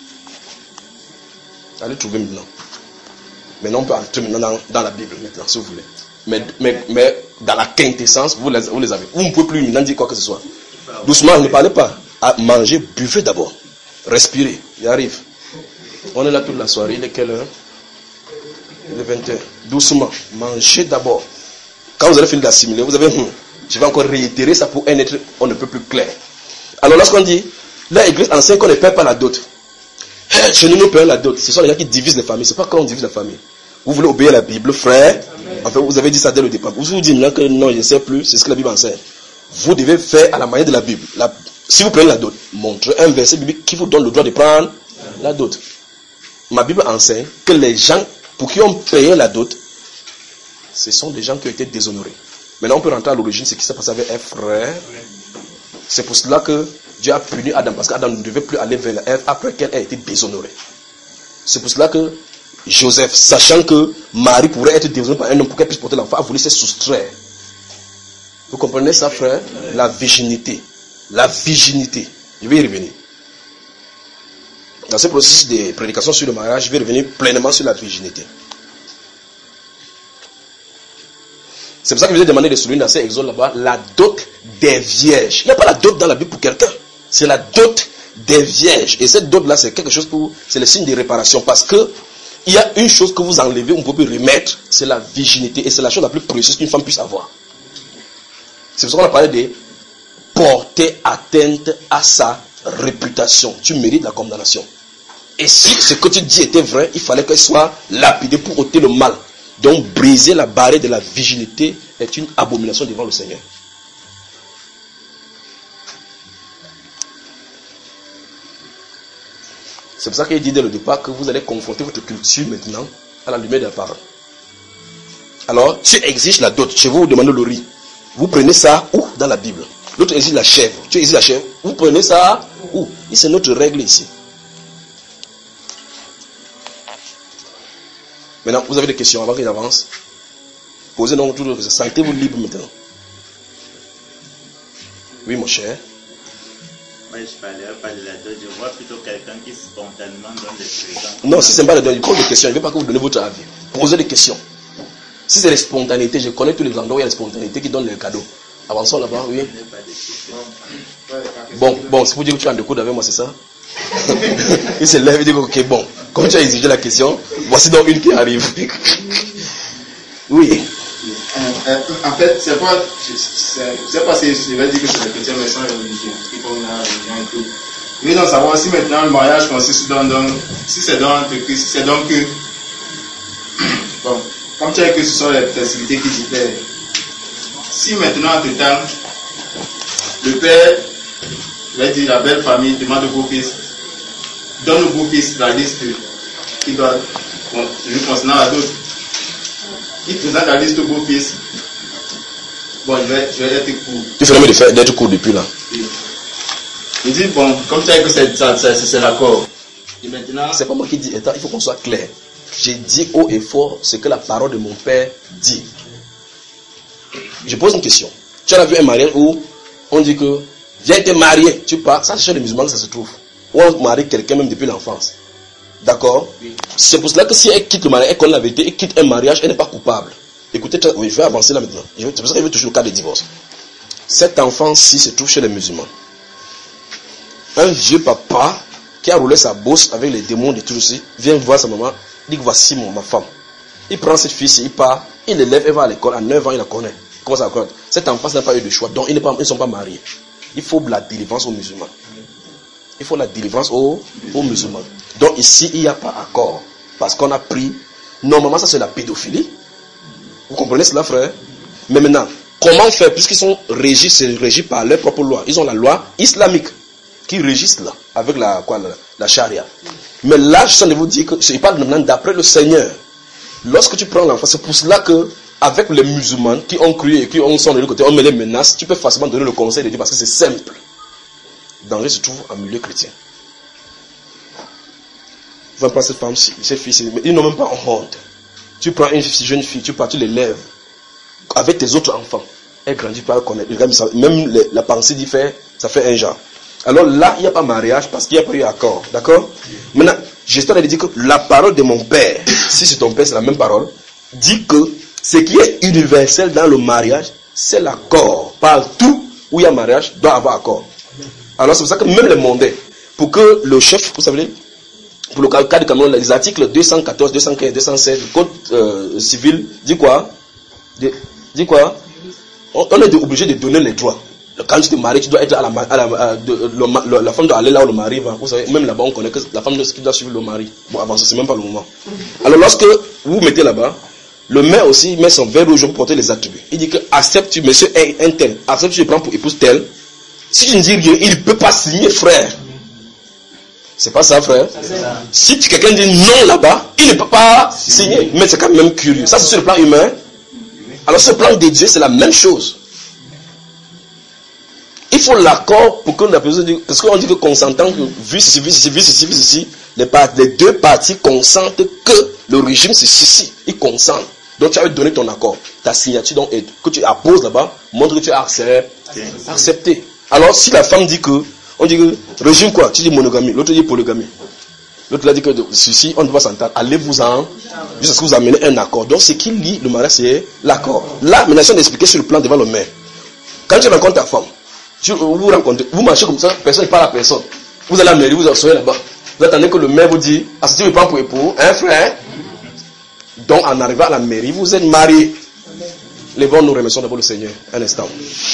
Allez trouver maintenant. Maintenant, on peut entrer maintenant dans, dans la Bible, maintenant, si vous voulez. Mais, mais, mais dans la quintessence, vous les, vous les avez. Vous ne pouvez plus maintenant dire quoi que ce soit. Doucement, ne parlez pas. À manger, buvez d'abord. Respirez. Il arrive. On est là toute la soirée. Il est quelle heure? Il est vingt heures. Doucement. Mangez d'abord. Quand vous allez finir d'assimiler, vous avez, hum, je vais encore réitérer ça pour un être, on ne peut plus clair. Alors lorsqu'on dit, l'église enseigne qu'on ne paie pas la dot. Chez nous, nous payons la dot. Ce sont les gens qui divisent les familles. Ce n'est pas quand on divise la famille. Vous voulez obéir à la Bible, frère. Enfin, vous avez dit ça dès le départ. Vous vous dites maintenant que non, je ne sais plus. C'est ce que la Bible enseigne. Vous devez faire à la manière de la Bible. La, si vous prenez la dot, montrez un verset biblique qui vous donne le droit de prendre la dot. Ma Bible enseigne que les gens pour qui on payait la dot, ce sont des gens qui ont été déshonorés. Maintenant, on peut rentrer à l'origine, ce qui s'est passé avec un frère. C'est pour cela que Dieu a puni Adam, parce qu'Adam ne devait plus aller vers la Ève après qu'elle ait été déshonorée. C'est pour cela que Joseph, sachant que Marie pourrait être déshonorée par un homme pour qu'elle puisse porter l'enfant, a voulu se soustraire. Vous comprenez ça, frère? La virginité. La virginité. Je vais y revenir. Dans ce processus de prédication sur le mariage, je vais revenir pleinement sur la virginité. C'est pour ça que je vous ai demandé de souligner dans ces exodes là-bas la dot des vierges. Il n'y a pas la dot dans la Bible pour quelqu'un. C'est la dot des vierges. Et cette dot-là, c'est quelque chose pour... C'est le signe de réparation. Parce que il y a une chose que vous enlevez, on ne peut plus remettre, c'est la virginité. Et c'est la chose la plus précieuse qu'une femme puisse avoir. C'est pour ça qu'on a parlé de porter atteinte à sa réputation. Tu mérites la condamnation. Et si ce que tu dis était vrai, il fallait qu'elle soit lapidée pour ôter le mal. Donc briser la barrière de la virginité est une abomination devant le Seigneur. C'est pour ça qu'il dit dès le départ que vous allez confronter votre culture maintenant à la lumière de la parole. Alors, tu exiges la dot. Chez vous, vous demandez le riz. Vous prenez ça où? Dans la Bible. L'autre exige la chèvre. Tu exiges la chèvre. Vous prenez ça où? Et c'est notre règle ici. Maintenant, vous avez des questions avant qu'il avance. Posez donc toutes vos questions. Sentez-vous libre maintenant. Oui, mon cher. Moi, je ne parlerai pas de la dot. Je vois plutôt quelqu'un qui spontanément donne des fréquences. Non, si ce n'est pas la dot, il pose des questions. Je ne veux pas que vous donniez votre avis. Posez des questions. Si c'est les spontanéités, je connais tous les endroits où il y a les spontanéités qui donnent les cadeaux. Avançons là-bas, oui. Bon, bon, c'est pour dire que tu as un cours avec moi, c'est ça? Il se lève et dit, ok, bon, comme tu as exigé la question, voici donc une qui arrive. Oui. Euh, euh, en fait, c'est pas, je sais pas si je vais dire que c'est les chrétiens, mais sans religion, qui font la religion et tout. Je veux donc savoir si maintenant le mariage consiste dans, dans si c'est dans l'entreprise, si c'est donc que, bon, comme tu as dit que ce sont les festivités qui diffèrent, si maintenant, entre temps, le père, je vais dire la belle famille, demande au beau-fils, donne au beau-fils la liste qui doit, lui concernant la dot. Il présente la liste au beau-fils. Bon, je vais, je vais être court. Tu fais le d'être court depuis là. Il dit, bon, comme tu as dit que c'est, c'est, c'est l'accord. Et maintenant. C'est pas moi qui dis, attends, il faut qu'on soit clair. J'ai dit haut et fort ce que la parole de mon père dit. Je pose une question. Tu as vu un mariage où on dit que viens te marier, tu pars. Ça, c'est chez les musulmans que ça se trouve. Ou on marie quelqu'un même depuis l'enfance. D'accord? Oui. C'est pour cela que si elle quitte le mariage, elle connaît la vérité, elle quitte un mariage, elle n'est pas coupable. Écoutez, oui, je vais avancer là maintenant. C'est pour ça qu'il veut toucher le cas de divorce. Cet enfant-ci se trouve chez les musulmans. Un vieux papa qui a roulé sa bosse avec les démons de tout ceci, vient voir sa maman, dit que voici mon, ma femme. Il prend cette fille, il part, il l'élève, elle va à l'école, à neuf ans, il la connaît. Il commence à la connaître. Cet enfant n'a pas eu de choix, donc ils ne sont pas mariés. Il faut la délivrance aux musulmans. Il faut la délivrance aux, aux musulmans. Donc ici, il n'y a pas accord. Parce qu'on a pris... Normalement, ça c'est la pédophilie. Vous comprenez cela, frère? Mais maintenant, comment faire? Puisqu'ils sont régis, c'est régi par leur propre loi. Ils ont la loi islamique qui régisse là, avec la, quoi, la, la charia. Mais là, je suis en train de vous dire que je parle maintenant d'après le Seigneur. Lorsque tu prends l'enfant, c'est pour cela que, avec les musulmans qui ont cru et qui ont son de l'autre côté, on met les menaces, tu peux facilement donner le conseil de Dieu parce que c'est simple. Le danger se trouve en milieu chrétien. Vous voyez pas cette femme, cette fille, ils n'ont même pas honte. Tu prends une jeune fille, tu pars, tu l'élèves avec tes autres enfants. Elle grandit par connaître. Même les, la pensée d'y faire, ça fait un genre. Alors là, il n'y a pas mariage parce qu'il n'y a pas eu accord. D'accord? Maintenant, j'espère de dire que la parole de mon père, si c'est ton père, c'est la même parole, dit que ce qui est universel dans le mariage, c'est l'accord. Partout où il y a mariage, doit avoir accord. Alors c'est pour ça que même les mondains, pour que le chef, vous savez, pour le cas du Cameroun, les articles deux cent quatorze, deux cent quinze, deux cent seize du code euh, civil, dit quoi? Dit, dit quoi? On, on est obligé de donner les droits. Quand tu te maries, tu dois être à la, à la, à de, le, le, la femme doit aller là où le mari va. Vous savez, même là-bas, on connaît que la femme doit, doit suivre le mari. Bon, avant ça, c'est même pas le moment. Alors, lorsque vous mettez là-bas, le maire aussi met son verre rouge pour porter les attributs. Il dit que accepte-tu, monsieur un tel, accepte-tu de prendre pour épouse tel. Si tu ne dis rien, il ne peut pas signer, frère. C'est pas ça, frère. Ça. Si quelqu'un dit non là-bas, il ne peut pas signer. Mais c'est quand même curieux. Ça, c'est sur le plan humain. Alors, sur le plan de Dieu, c'est la même chose. Il faut l'accord pour que la personne dise, parce qu'on dit que consentant, vu ceci, vu ceci, vu ceci, vu ceci, les, les deux parties consentent que le régime c'est ceci. Ils consentent. Donc tu as donné ton accord. Ta signature donc, que tu apposes là-bas montre que tu as accepté. accepté. Alors si la femme dit que, on dit que, régime quoi? Tu dis monogamie, l'autre dit polygamie. L'autre dit que ceci, on ne doit pas s'entendre. Allez-vous-en, jusqu'à ce que vous amenez un accord. Donc ce qui lie le mariage, c'est l'accord. Là, maintenant, on d'expliquer sur le plan devant le maire. Quand tu rencontres ta femme, vous vous rencontrez, vous marchez comme ça, personne ne parle à personne. Vous allez à la mairie, vous asseyez là-bas. Vous attendez que le maire vous dise, ah, si tu me prends pour époux, hein frère? Donc en arrivant à la mairie, vous êtes mariés. Les bons, nous remercions d'abord le Seigneur. Un instant.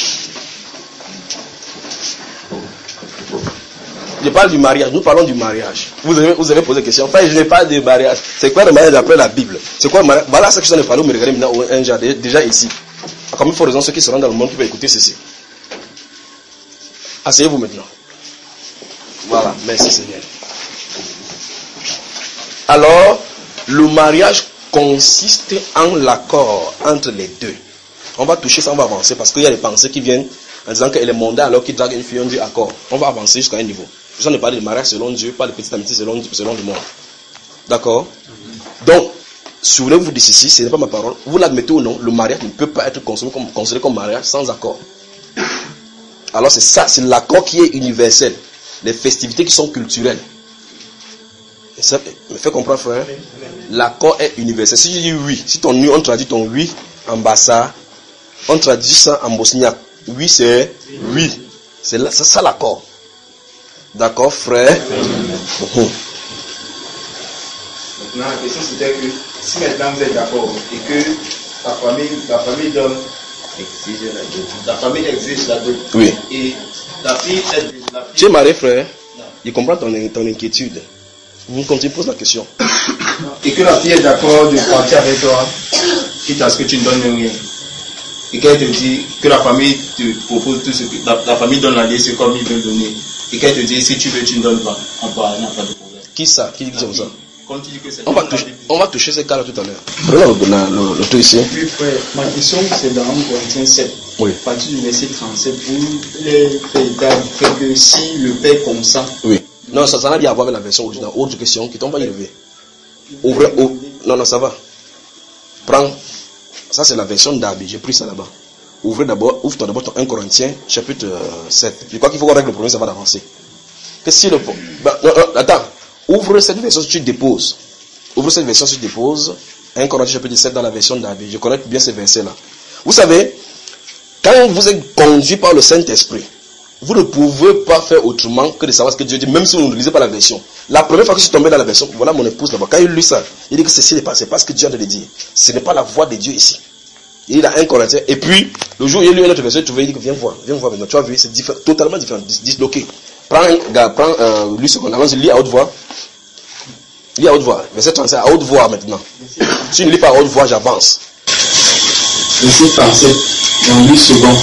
Je parle du mariage, nous parlons du mariage. Vous avez, vous avez posé des questions. Enfin, je n'ai pas de mariage. C'est quoi le mariage d'après la Bible? C'est quoi le mariage? Voilà ce que je t'en ai parlé, mais regardez maintenant un genre, déjà ici. Comme il faut raison, ceux qui seront dans le monde qui peuvent écouter ceci. Asseyez-vous maintenant. Voilà, merci Seigneur. Alors, le mariage consiste en l'accord entre les deux. On va toucher ça, on va avancer parce qu'il y a des pensées qui viennent en disant qu'elle est mondaine alors qu'il drague une fille, on dit accord. On va avancer jusqu'à un niveau. Je ne parle de mariage selon Dieu, pas de petite amitié selon, selon le monde. D'accord? Donc, souvenez-vous de ceci, ce n'est pas ma parole. Vous l'admettez ou non, le mariage ne peut pas être considéré comme, considéré comme mariage sans accord. Alors c'est ça, c'est l'accord qui est universel. Les festivités qui sont culturelles. Et ça me fait comprendre, frère. L'accord est universel. Si je dis oui, si ton oui, on traduit ton oui en bassa, on traduit ça en bosniaque. Oui, c'est oui. C'est ça, ça l'accord. D'accord, frère? Maintenant, la question c'était que si maintenant vous êtes d'accord et que la famille, la famille donne, exige la dot. La famille exige la dot. Oui. Et la fille, elle, la fille... Tu es marié, frère? Non. Je comprends ton, ton inquiétude. Quand tu poses la question. Et que la fille est d'accord de partir avec toi, quitte à ce que tu ne donnes rien. Et qu'elle te dit que la famille te propose tout ce que la, la famille donne la liste, c'est comme il veut donner. Et qu'elle te dit si tu veux, tu ne donnes pas. On parle, il n'y a pas de problème. Qui ça? Qui dit comme ça? Comme tu dis que c'est on, va toucher, on va toucher ces cas-là tout à l'heure. Prenons le, le, le tout ici. Oui, frère, ma question c'est dans un Corinthiens sept. Oui. À partir du verset trente-sept, vous les pères fait que si le père consent. Oui. Non, ça n'a rien à voir avec la version originale. Autre question, qui tombe pas y lever. Ouvrez, oh, non, non, ça va. Prends. Ça, c'est la version d'Abi. J'ai pris ça là-bas. Ouvrez d'abord, ouvre d'abord ton un Corinthiens, chapitre sept. Je crois qu'il faut qu'on règle le problème, ça va d'avancer. Que si le. Bah, non, non, attends. Ouvre cette version si tu déposes. Ouvre cette version si tu déposes. un Corinthiens, chapitre sept dans la version d'Abi. Je connais bien ces versets-là. Vous savez, quand vous êtes conduit par le Saint-Esprit, vous ne pouvez pas faire autrement que de savoir ce que Dieu dit, même si vous ne lisez pas la version. La première fois que je suis tombé dans la version, voilà mon épouse là-bas. Quand il lit ça, il dit que ceci n'est pas, c'est pas ce que Dieu a de dire. Ce n'est pas la voix de Dieu ici. Il a un Corinthien. Et puis, le jour où il a lu une autre version, il dit que viens voir, viens voir maintenant. Tu as vu, c'est différent, totalement différent, dis disloqué. Prends, regarde, prends euh, lui seconde. Allons-y, lis à haute voix. Lis à haute voix. Verset trente-sept, à haute voix maintenant. Si tu ne lis pas à haute voix, j'avance. Verset trente-sept, dans huit secondes.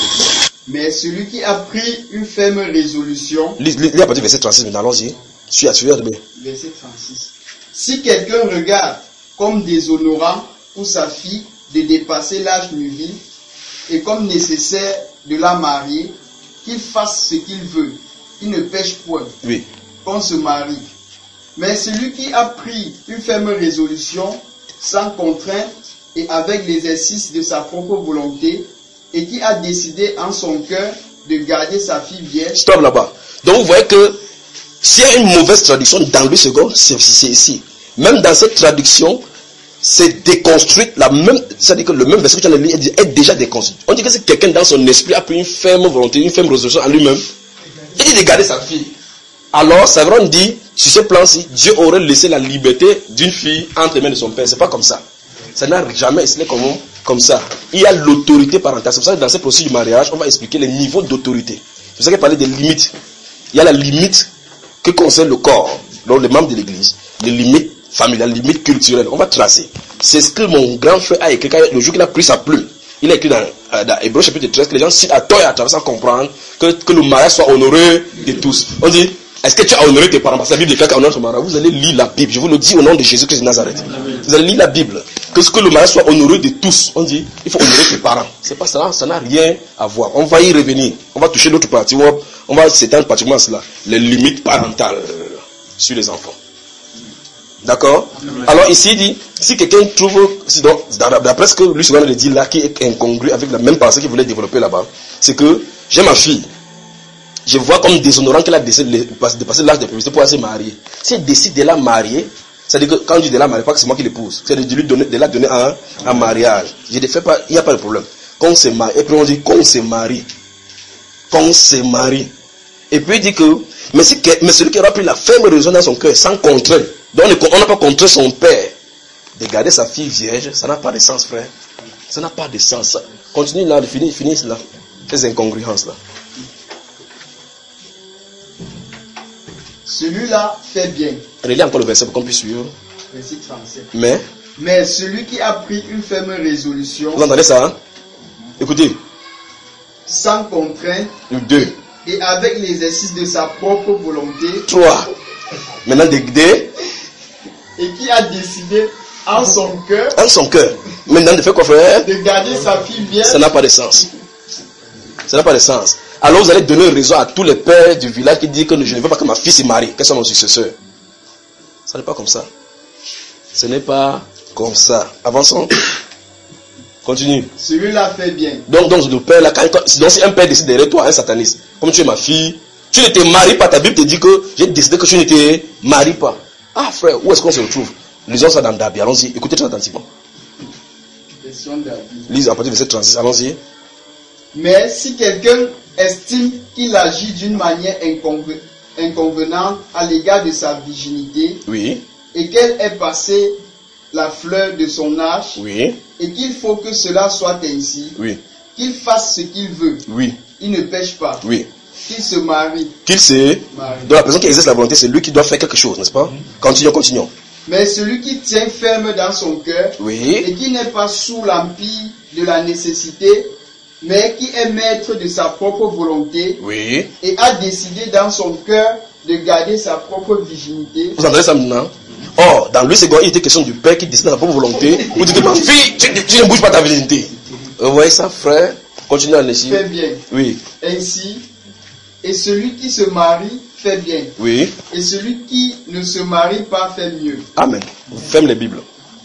Mais celui qui a pris une ferme résolution. Lis, lis, lis à partir du verset trente-six maintenant, allons-y. Suis à suivre de Verset trente-six. Si quelqu'un regarde comme déshonorant pour sa fille de dépasser l'âge nubile et comme nécessaire de la marier, qu'il fasse ce qu'il veut. Il ne pêche point. Oui. Qu'on se marie. Mais celui qui a pris une ferme résolution, sans contrainte et avec l'exercice de sa propre volonté, et qui a décidé en son cœur de garder sa fille vierge. Stop là-bas. Donc vous voyez que s'il y a une mauvaise traduction dans le second, c'est ici. Même dans cette traduction, c'est déconstruit. La même, c'est-à-dire que le même verset que tu as lu est déjà déconstruit. On dit que c'est quelqu'un dans son esprit a pris une ferme volonté, une ferme résolution en lui-même. Il dit de garder sa fille. Alors, c'est vrai, on dit, sur ce plan-ci, Dieu aurait laissé la liberté d'une fille entre les mains de son père. C'est pas comme ça. Ça n'a jamais été comme, comme ça. Il y a l'autorité parentale. C'est pour ça que dans ce processus du mariage, on va expliquer les niveaux d'autorité. C'est pour ça qu'il parlait des limites. Il y a la limite que concerne le corps, donc les membres de l'église, les limites familiales, les limites culturelles. On va tracer. C'est ce que mon grand frère a écrit le jour qu'il a pris sa plume. Il a écrit dans, dans Hébreux chapitre treize que les gens citent à tort et à travers sans comprendre que, que le mariage soit honoré de tous. On dit, est-ce que tu as honoré tes parents? Parce que la Bible dit qu'on honore son mariage. Vous allez lire la Bible. Je vous le dis au nom de Jésus-Christ de Nazareth. Vous allez lire la Bible. Que ce que le mariage soit honoré de tous. On dit, il faut honorer tes parents. C'est pas ça, ça n'a rien à voir. On va y revenir. On va toucher l'autre partie. On va, on va s'étendre pratiquement à cela. Les limites parentales sur les enfants. D'accord? Alors ici, il dit, si quelqu'un trouve, d'après ce que lui souvent le dit là, qui est incongru avec la même pensée qu'il voulait développer là-bas, c'est que j'ai ma fille. Je vois comme déshonorant qu'elle a décidé de passer l'âge de pubicité pour aller se marier. Si elle décide de la marier, c'est-à-dire que quand je dis de la marier, pas que c'est moi qui l'épouse, c'est de lui donner, de la donner un, un mariage. Je ne fais pas, il n'y a pas de problème. Qu'on se marie, et puis on dit qu'on se marie. Qu'on se marie. Et puis il dit que, mais, si, mais celui qui aura pris la ferme raison dans son cœur, sans contrainte, donc on n'a pas contraint son père de garder sa fille vierge, ça n'a pas de sens, frère. Ça n'a pas de sens. Continue là, finis, finis là, ces incongruences là. Celui-là fait bien. Relis encore le verset pour qu'on puisse suivre. Verset trente-sept. Mais, Mais celui qui a pris une ferme résolution. Vous entendez ça, hein? Écoutez. Sans contrainte. Deux. Et avec l'exercice de sa propre volonté. Trois. Maintenant, des dés. Et qui a décidé en son cœur. En son cœur. Maintenant, de faire quoi, frère? De garder sa fille vierge. Ça n'a pas de sens. Ça n'a pas de sens. Alors vous allez donner raison à tous les pères du village qui disent que je ne veux pas que ma fille se marie, qu'elle soit mon successeur. Ça n'est pas comme ça. Ce n'est pas comme ça. Avançons. Continue. Celui-là fait bien. Donc, donc le père là, quand, donc si un père décide derrière toi, un sataniste, comme tu es ma fille, tu ne te maries pas, ta Bible te dit que j'ai décidé que tu ne te maries pas. Ah frère, où est-ce qu'on se retrouve? Lisons ça dans Dabi, allons-y, écoutez très attentivement. Lise à partir de verset trente-six, allons-y. Mais si quelqu'un estime qu'il agit d'une manière inconve- inconvenante à l'égard de sa virginité, oui, et qu'elle ait passé la fleur de son âge, oui, et qu'il faut que cela soit ainsi, oui, qu'il fasse ce qu'il veut, oui, il ne pêche pas, oui, qu'il se marie, qu'il se marie. Donc la personne qui exerce la volonté, c'est lui qui doit faire quelque chose, n'est-ce pas? Mm-hmm. Continuons, continuons. Mais celui qui tient ferme dans son cœur, oui, et qui n'est pas sous l'empire de la nécessité, mais qui est maître de sa propre volonté, oui, et a décidé dans son cœur de garder sa propre virginité. Vous entendez ça maintenant? Or, dans le second, il était question du père qui décide dans sa propre volonté. Vous dites que ma fille, tu, tu ne bouges pas ta virginité. Vous voyez ça, frère? Continuez à laisser. Fait bien. Oui. Ainsi, et celui qui se marie fait bien. Oui. Et celui qui ne se marie pas fait mieux. Amen. Ferme les Bibles.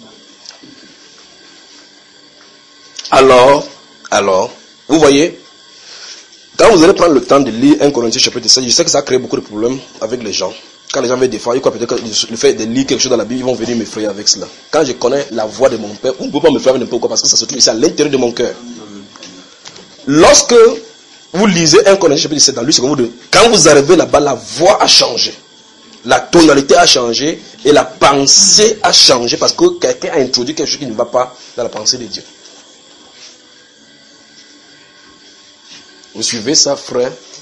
Alors, alors, vous voyez, quand vous allez prendre le temps de lire un Corinthiens chapitre sept, je sais que ça crée beaucoup de problèmes avec les gens. Quand les gens veulent défendre, ils croient peut-être que le fait de lire quelque chose dans la Bible, ils vont venir m'effrayer avec cela. Quand je connais la voix de mon père, vous ne pouvez pas me faire n'importe quoi parce que ça se trouve ici à l'intérieur de mon cœur. Lorsque vous lisez un Corinthiens chapitre sept dans lui, c'est comme vous, quand vous arrivez là-bas, la voix a changé. La tonalité a changé et la pensée a changé parce que quelqu'un a introduit quelque chose qui ne va pas dans la pensée de Dieu. Vous suivez ça, frère?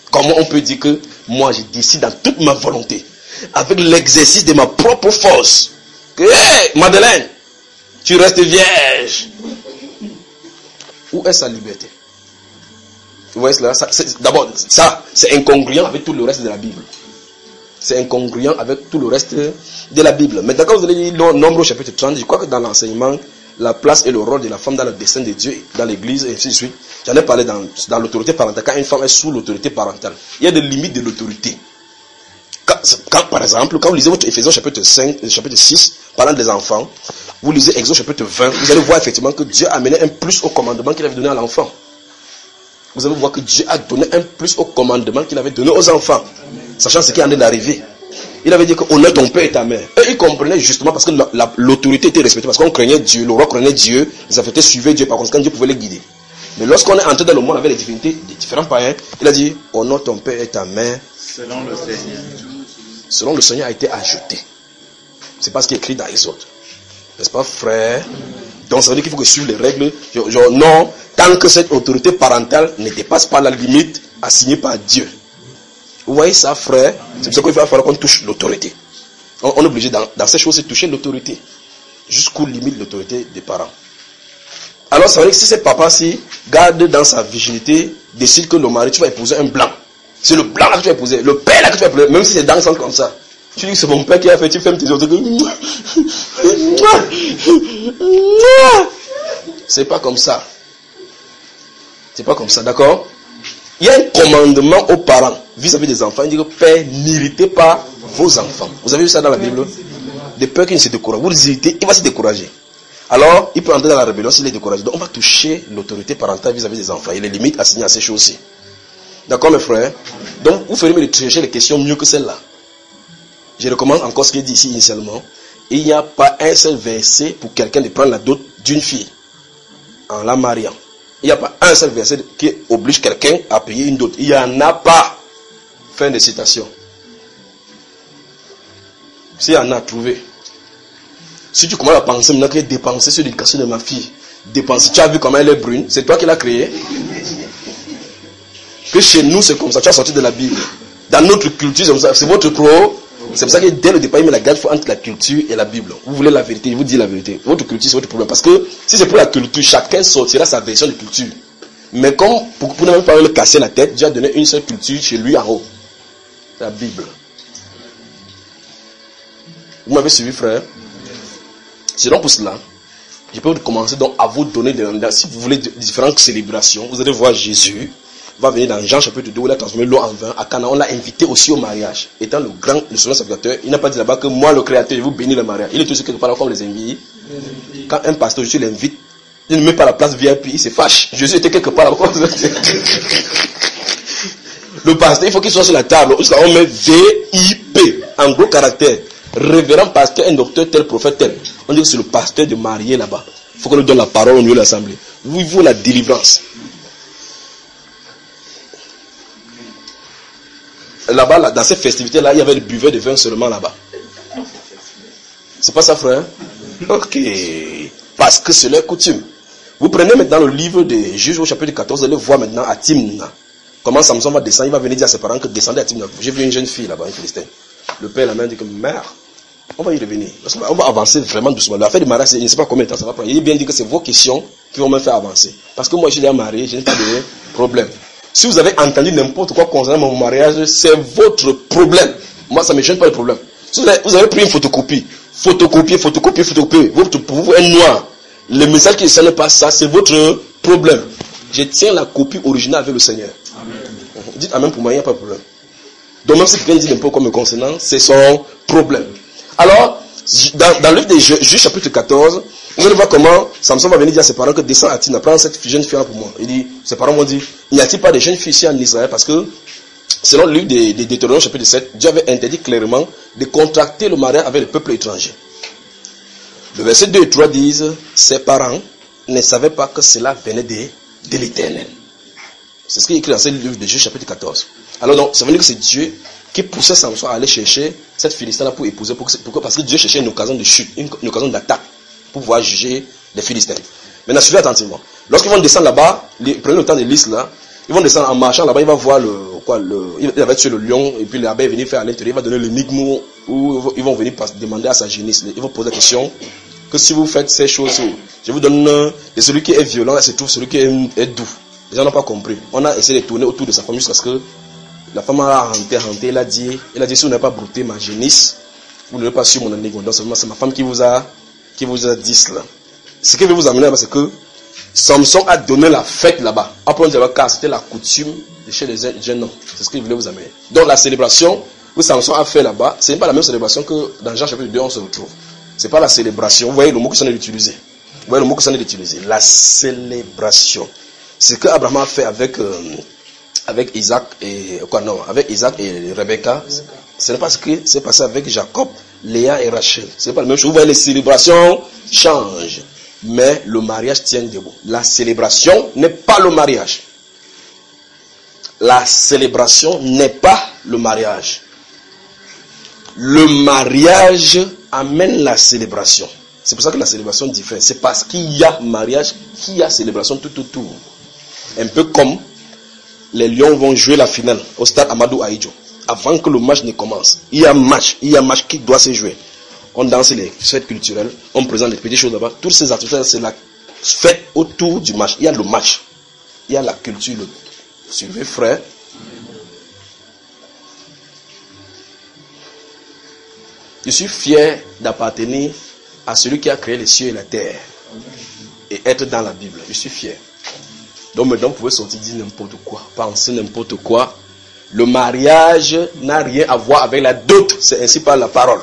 Comment on peut dire que moi je décide dans toute ma volonté, avec l'exercice de ma propre force, que hey, Madeleine, tu restes vierge. Où est sa liberté? Vous voyez cela? Ça, d'abord, ça, c'est incongruent avec tout le reste de la Bible. C'est incongruent avec tout le reste de la Bible. Mais d'accord, vous allez lire Nombre au chapitre trente, je crois que dans l'enseignement, la place et le rôle de la femme dans le dessein de Dieu, dans l'église, et ainsi de suite. J'en ai parlé dans, dans l'autorité parentale. Quand une femme est sous l'autorité parentale, il y a des limites de l'autorité. Quand, quand, par exemple, quand vous lisez votre Éphésiens chapitre cinq, chapitre six, parlant des enfants, vous lisez Exode chapitre vingt, vous allez voir effectivement que Dieu a amené un plus au commandement qu'il avait donné à l'enfant. Vous allez voir que Dieu a donné un plus au commandement qu'il avait donné aux enfants, sachant ce qui est en train d'arriver. Il avait dit que honneur ton père et ta mère. Et ils comprenaient justement parce que la, la, l'autorité était respectée, parce qu'on craignait Dieu, le roi craignait Dieu, les affectés suivaient Dieu, par conséquent Dieu pouvait les guider. Mais lorsqu'on est entré dans le monde avec les divinités des différents païens, il a dit honneur ton père et ta mère. Selon le Seigneur. Selon le Seigneur a été ajouté. C'est pas ce qui est écrit dans Exode. N'est-ce pas, frère? Donc ça veut dire qu'il faut que suivre les règles. Genre, genre, non, tant que cette autorité parentale ne dépasse pas la limite assignée par Dieu. Vous voyez ça, frère? C'est pour ça qu'il va falloir qu'on touche l'autorité. On, on est obligé dans, dans ces choses de toucher l'autorité. Jusqu'où limite l'autorité des parents. Alors ça veut dire que si ce papa-ci garde dans sa virginité, décide que le mari, tu vas épouser un blanc. C'est le blanc là que tu vas épouser. Le père là que tu vas épouser. Même si ses dents sont comme ça. Tu dis que c'est mon père qui a fait, tu fermes tes yeux. C'est pas comme ça. C'est pas comme ça, d'accord? Il y a un commandement aux parents vis-à-vis des enfants. Il dit que père, n'irritez pas vos enfants. Vous avez vu ça dans la Bible? Des peurs qui ne se découragent. Vous les irritez, il va se décourager. Alors, il peut entrer dans la rébellion s'il est découragé. Donc, on va toucher l'autorité parentale vis-à-vis des enfants. Et les limites assignées à ces choses-ci. D'accord, mes frères? Donc, vous ferez me chercher les questions mieux que celles-là. Je recommande encore ce qu'il dit ici initialement. Il n'y a pas un seul verset pour quelqu'un de prendre la dot d'une fille en la mariant. Il n'y a pas un seul verset qui oblige quelqu'un à payer une dot. Il n'y en a pas. Fin de citation. S'il y en a, trouvé. Si tu commences à penser maintenant que dépenser sur l'éducation de ma fille, dépenser, tu as vu comment elle est brune, c'est toi qui l'as créée. Que chez nous c'est comme ça, tu as sorti de la Bible. Dans notre culture, c'est comme ça, c'est votre pro. C'est pour ça que dès le départ, il met la garde entre la culture et la Bible. Vous voulez la vérité, je vous dis la vérité. Votre culture, c'est votre problème. Parce que si c'est pour la culture, chacun sortira sa version de culture. Mais comme, pour, pour ne même pas me casser la tête, Dieu a donné une seule culture chez lui en haut. La Bible. Vous m'avez suivi, frère? C'est donc pour cela, je peux commencer donc à vous donner, des, si vous voulez, différentes célébrations. Vous allez voir Jésus va venir dans Jean chapitre deux, où il a transformé l'eau en vin. À Cana, on l'a invité aussi au mariage. Étant le grand, le souverain sacrificateur, il n'a pas dit là-bas que moi, le créateur, je vous bénis le mariage. Il est aussi quelque part comme les invités. Quand un pasteur, Jésus l'invite, il ne met pas la place V I P, il se fâche. Jésus était quelque part là-bas. Le pasteur, il faut qu'il soit sur la table. On met V I P, en gros caractère. Révérend pasteur, un docteur, tel prophète, tel. On dit que c'est le pasteur de marié là-bas. Il faut qu'on nous donne la parole au milieu de l'assemblée. Vous, il faut la délivrance. Là-bas, là, dans ces festivités-là, il y avait le buveur de vin seulement là-bas. C'est pas ça, frère? Ok. Parce que c'est leur coutume. Vous prenez maintenant le livre des Juges au chapitre quatorze, vous allez voir maintenant à Timna. Comment Samson va descendre, il va venir dire à ses parents que descendez à Timna. J'ai vu une jeune fille là-bas, une philistine. Le père la main dit que mère, on va y revenir. Parce qu'on va avancer vraiment doucement. L'affaire du mariage, je ne sais pas combien de temps ça va prendre. Il est bien dit que c'est vos questions qui vont me faire avancer. Parce que moi, je suis déjà marié, je n'ai pas de problème. Si vous avez entendu n'importe quoi concernant mon mariage, c'est votre problème. Moi, ça ne me gêne pas le problème. Si vous avez, vous avez pris une photocopie, photocopier, photocopier, photocopier, pour vous, un noir, le message qui ne sonne pas ça, c'est votre problème. Je tiens la copie originale avec le Seigneur. Amen. Dites amen pour moi, il n'y a pas de problème. Donc même si quelqu'un dit n'importe quoi me concernant, c'est son problème. Alors, dans, dans le livre des Juges, chapitre quatorze, vous allez voir comment Samson va venir dire à ses parents que descends à Timna, prends cette jeune fille là pour moi. Il dit, ses parents vont dire, n'y a-t-il pas de jeunes filles ici en Israël? Parce que, selon le livre des, des Deutéronomes, chapitre sept, Dieu avait interdit clairement de contracter le mariage avec le peuple étranger. Le verset deux et trois disent, ses parents ne savaient pas que cela venait de, de l'Éternel. C'est ce qui est écrit dans ce livre des Juges, chapitre quatorze. Alors donc, ça veut dire que c'est Dieu qui poussait Samson à aller chercher cette Philistine-là pour épouser. Pourquoi? Parce que Dieu cherchait une occasion de chute, une, une occasion d'attaque pour pouvoir juger les Philistins. Maintenant, suivez attentivement. Lorsqu'ils vont descendre là-bas, prenez le temps de lire là, Ils vont descendre en marchant là-bas, il va voir le, quoi, le, il va tuer le lion, et puis l'abbé est venu faire à l'intérieur, il va donner l'énigme où ils vont venir demander à sa génisse. Ils vont poser la question que si vous faites ces choses, je vous donne de celui qui est violent, là se trouve celui qui est, est doux. Les gens n'ont pas compris. On a essayé de tourner autour de sa femme jusqu'à ce que la femme a hanté, hanté, elle a dit, elle a dit, si vous n'avez pas brouté ma génisse, vous n'avez pas su mon énigme. Donc c'est ma femme qui vous a, qui vous a dit cela. Ce qui veut vous amener là-bas, c'est que Samson a donné la fête là-bas. Après, car c'était la coutume de chez les jeunes hommes. C'est ce qu'il voulait vous amener. Donc la célébration que Samson a fait là-bas, ce n'est pas la même célébration que dans Jean chapitre deux, on se retrouve. Ce n'est pas la célébration. Vous voyez le mot que ça est utilisé. Vous voyez le mot que ça est utilisé. La célébration. C'est ce que Abraham a fait avec, euh, avec Isaac et, quoi, non, avec Isaac et Rebecca. Ce n'est pas ce qui s'est passé avec Jacob, Léa et Rachel. Ce n'est pas la même chose. Vous voyez, les célébrations changent. Mais le mariage tient debout. La célébration n'est pas le mariage. La célébration n'est pas le mariage. Le mariage amène la célébration. C'est pour ça que la célébration diffère. C'est parce qu'il y a mariage qu'il y a célébration tout autour. Un peu comme les Lions vont jouer la finale au stade Amadou Ahidjo. Avant que le match ne commence, il y a un match, il y a un match qui doit se jouer. On danse les fêtes culturelles, on présente des petites choses là-bas. Toutes ces activités, c'est la fête autour du match. Il y a le match, il y a la culture. Vous suivez, frère? Je suis fier d'appartenir à celui qui a créé les cieux et la terre et être dans la Bible. Je suis fier. Donc maintenant, vous pouvez sortir dire n'importe quoi, penser n'importe quoi. Le mariage n'a rien à voir avec la dot. C'est ainsi par la parole.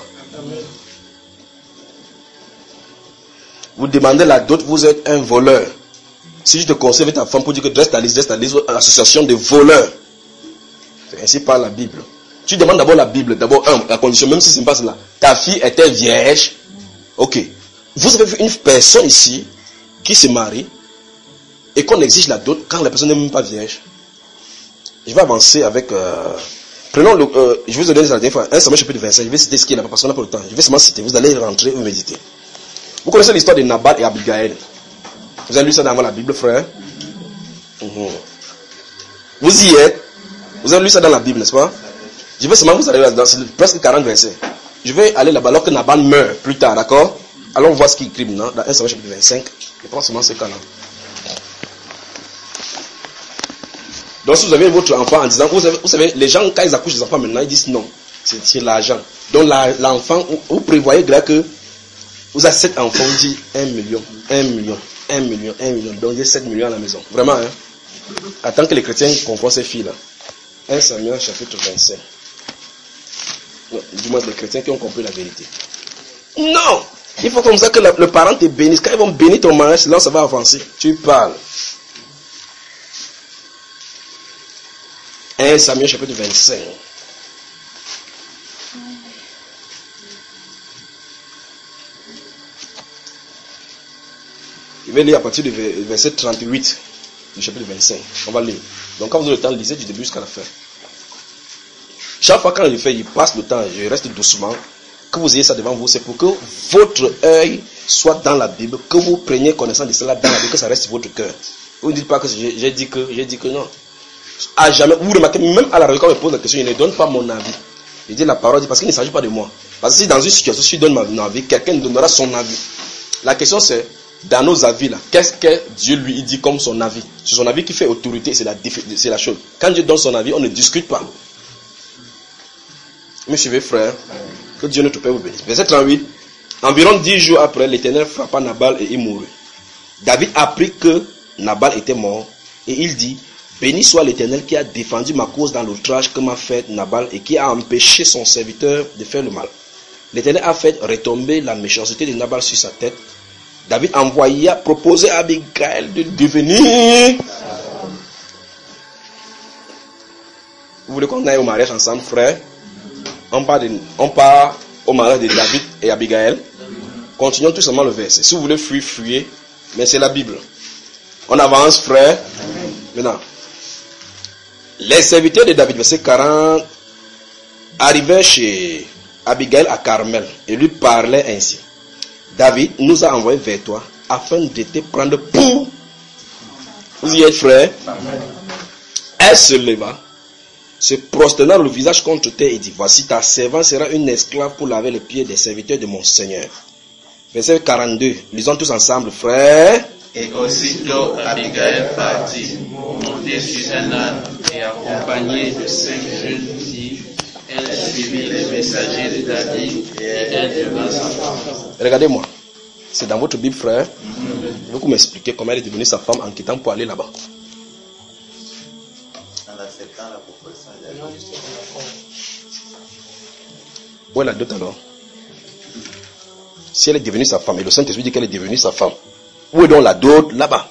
Vous demandez la dot, vous êtes un voleur. Si je te conseille avec ta femme pour dire que dresse ta liste, dresse ta liste, l'association de voleurs. C'est ainsi par la Bible. Tu demandes d'abord la Bible, d'abord un, la condition, même si ce n'est pas cela. Ta fille était vierge. Ok. Vous avez vu une personne ici qui se marie et qu'on exige la dot quand la personne n'est même pas vierge. Je vais avancer avec... Euh, prenons le... Euh, je vais vous donner la dernière fois un Samuel chapitre vingt-cinq. Je vais citer ce qui est là-bas parce qu'on n'a pas le temps. Je vais seulement citer. Vous allez rentrer et méditer. Vous connaissez l'histoire de Nabal et Abigail. Vous avez lu ça dans la Bible, frère? Mmh. Vous y êtes? Vous avez lu ça dans la Bible, n'est-ce pas? Je vais seulement vous aller dans presque quarante versets. Je vais aller là-bas alors que Nabal meurt plus tard, d'accord? Allons voir ce qu'il écrit maintenant dans un Samuel chapitre vingt-cinq. Je pense seulement ce cas-là. Donc si vous avez votre enfant en disant, vous savez, vous savez, les gens quand ils accouchent des enfants maintenant, ils disent non, c'est l'argent. Donc la, l'enfant, vous, vous prévoyez là que vous avez sept enfants, vous dites un million, un million, un million, un million, donc il y a sept millions à la maison. Vraiment, hein? Attends que les chrétiens comprennent ces filles-là. un Samuel chapitre vingt-cinq. Non, du moins les chrétiens qui ont compris la vérité. Non! Il faut comme ça que la, le parent te bénisse. Quand ils vont bénir ton mariage, là ça va avancer. Tu parles. un Samuel chapitre vingt-cinq. Je vais lire à partir du verset trente-huit du chapitre vingt-cinq. On va lire. Donc quand vous avez le temps, lisez du début jusqu'à la fin. Chaque fois quand je fais, il passe le temps, je reste doucement. Que vous ayez ça devant vous, c'est pour que votre œil soit dans la Bible, que vous preniez connaissance de cela dans la Bible, que ça reste votre cœur. Vous ne dites pas que j'ai, j'ai dit que j'ai dit que non. À jamais, vous remarquez, même à la radio, quand on me pose la question, je ne donne pas mon avis. Je dis la parole, parce qu'il ne s'agit pas de moi. Parce que si dans une situation, si je donne mon avis, quelqu'un donnera son avis. La question c'est, dans nos avis là, qu'est-ce que Dieu lui dit comme son avis? C'est son avis qui fait autorité, c'est la, c'est la chose. Quand Dieu donne son avis, on ne discute pas. Me suivez, frère? Que Dieu notre Père vous bénisse. Verset trente-huit. Environ dix jours après, l'Éternel frappa Nabal et il mourut. David apprit que Nabal était mort et il dit, béni soit l'Éternel qui a défendu ma cause dans l'outrage que m'a fait Nabal et qui a empêché son serviteur de faire le mal. L'Éternel a fait retomber la méchanceté de Nabal sur sa tête. David envoya proposer à Abigail de devenir. Vous voulez qu'on aille au mariage ensemble, frère? On part, de, on part au mariage de David et Abigail. Continuons tout simplement le verset. Si vous voulez fuir, fuyez. Mais c'est la Bible. On avance, frère. Maintenant. Les serviteurs de David, verset quarante, arrivèrent chez Abigail à Carmel et lui parlaient ainsi. David nous a envoyés vers toi afin de te prendre pour. Vous y êtes, frère? Elle se leva, se prosternant le visage contre terre et dit, voici ta servante sera une esclave pour laver les pieds des serviteurs de mon Seigneur. Verset quarante-deux, lisons tous ensemble, frères. Et aussitôt Abigail partit, montée sur un âne et accompagnée de cinq jeunes filles, elle suivit les messagers de David et elle devint sa femme. Regardez-moi, c'est dans votre Bible, frère. Mm-hmm. Vous m'expliquer comment elle est devenue sa femme en quittant pour aller là-bas. En acceptant la proposition de la justice. Où est la dot alors? Si elle est devenue sa femme, et le Saint-Esprit dit qu'elle est devenue sa femme, où est donc la dot là-bas?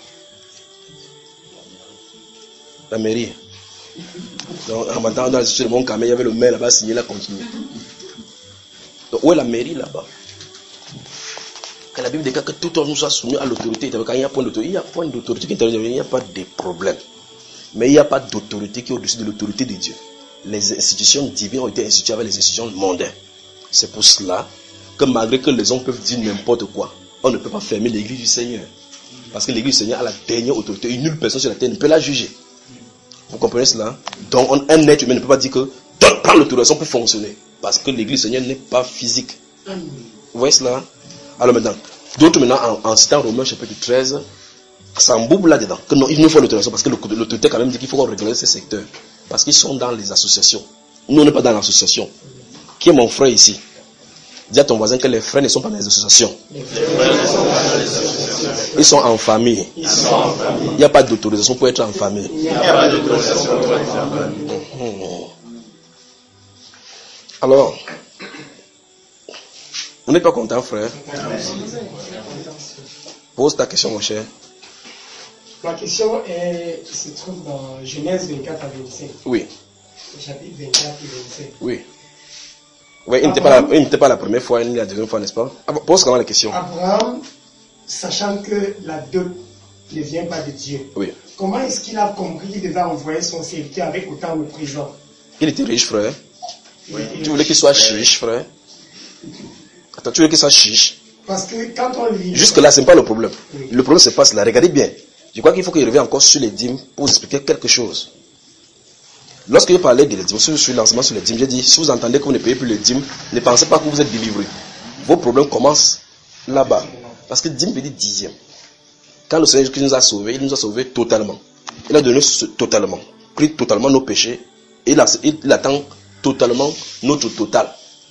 La mairie. Donc, en même temps, dans le monde Camé, il y avait le maire là-bas signé, là, continue. Donc, où est la mairie là-bas? Quand la Bible dit que tout homme nous soit soumis à l'autorité, quand il y a point d'autorité, il y a point d'autorité qui intervient, il n'y a pas de problème. Mais il n'y a pas d'autorité qui est au-dessus de l'autorité de Dieu. Les institutions divines ont été instituées avec les institutions mondaines. C'est pour cela que malgré que les hommes peuvent dire n'importe quoi, on ne peut pas fermer l'église du Seigneur. Parce que l'église du Seigneur a la dernière autorité et nulle personne sur la terre ne peut la juger. Vous comprenez cela? Donc on, un être humain ne peut pas dire que donne, prends l'autorisation pour fonctionner. Parce que l'église du Seigneur n'est pas physique. Vous voyez cela? Alors maintenant, d'autres maintenant en, en citant Romains chapitre treize, ça embouble là-dedans. Que non, il nous faut l'autorisation parce que l'autorité quand même dit qu'il faut qu'on régule ces secteurs. Parce qu'ils sont dans les associations. Nous, on n'est pas dans l'association. Qui est mon frère ici? Dis à ton voisin que les frères ne sont pas dans les associations. Ils sont en famille. Il n'y a pas d'autorisation pour être en famille. Il n'y a pas d'autorisation pour être en famille. Alors, vous n'êtes pas content, frère? Pose ta question, mon cher. Ma question est, se trouve dans Genèse vingt-quatre à vingt-cinq. Oui. Chapitre vingt-quatre et vingt-cinq. Oui. Oui, il n'était pas, la, pas la première fois, il la deuxième fois, n'est-ce pas? Pose comment la question? Abraham, sachant que la dot ne vient pas de Dieu, oui. Comment est-ce qu'il a compris qu'il devait envoyer son serviteur avec autant de présents? Il était riche, frère. Oui. Tu voulais qu'il soit chiche, frère? Attends, tu voulais qu'il soit chiche? Parce que quand on lit... Jusque-là, ce n'est pas le problème. Oui. Le problème, c'est pas cela. Regardez bien. Je crois qu'il faut qu'il revienne encore sur les dîmes pour vous expliquer quelque chose. Lorsque je parlais des dîmes, sur le lancement sur les dîmes, j'ai dit, si vous entendez que vous ne payez plus les dîmes, ne pensez pas que vous êtes délivré. Vos problèmes commencent là-bas. Parce que dîme veut dire dixième. Quand le Seigneur nous a sauvés, il nous a sauvés totalement. Il a donné ce totalement, pris totalement nos péchés, et il, il attend totalement notre total.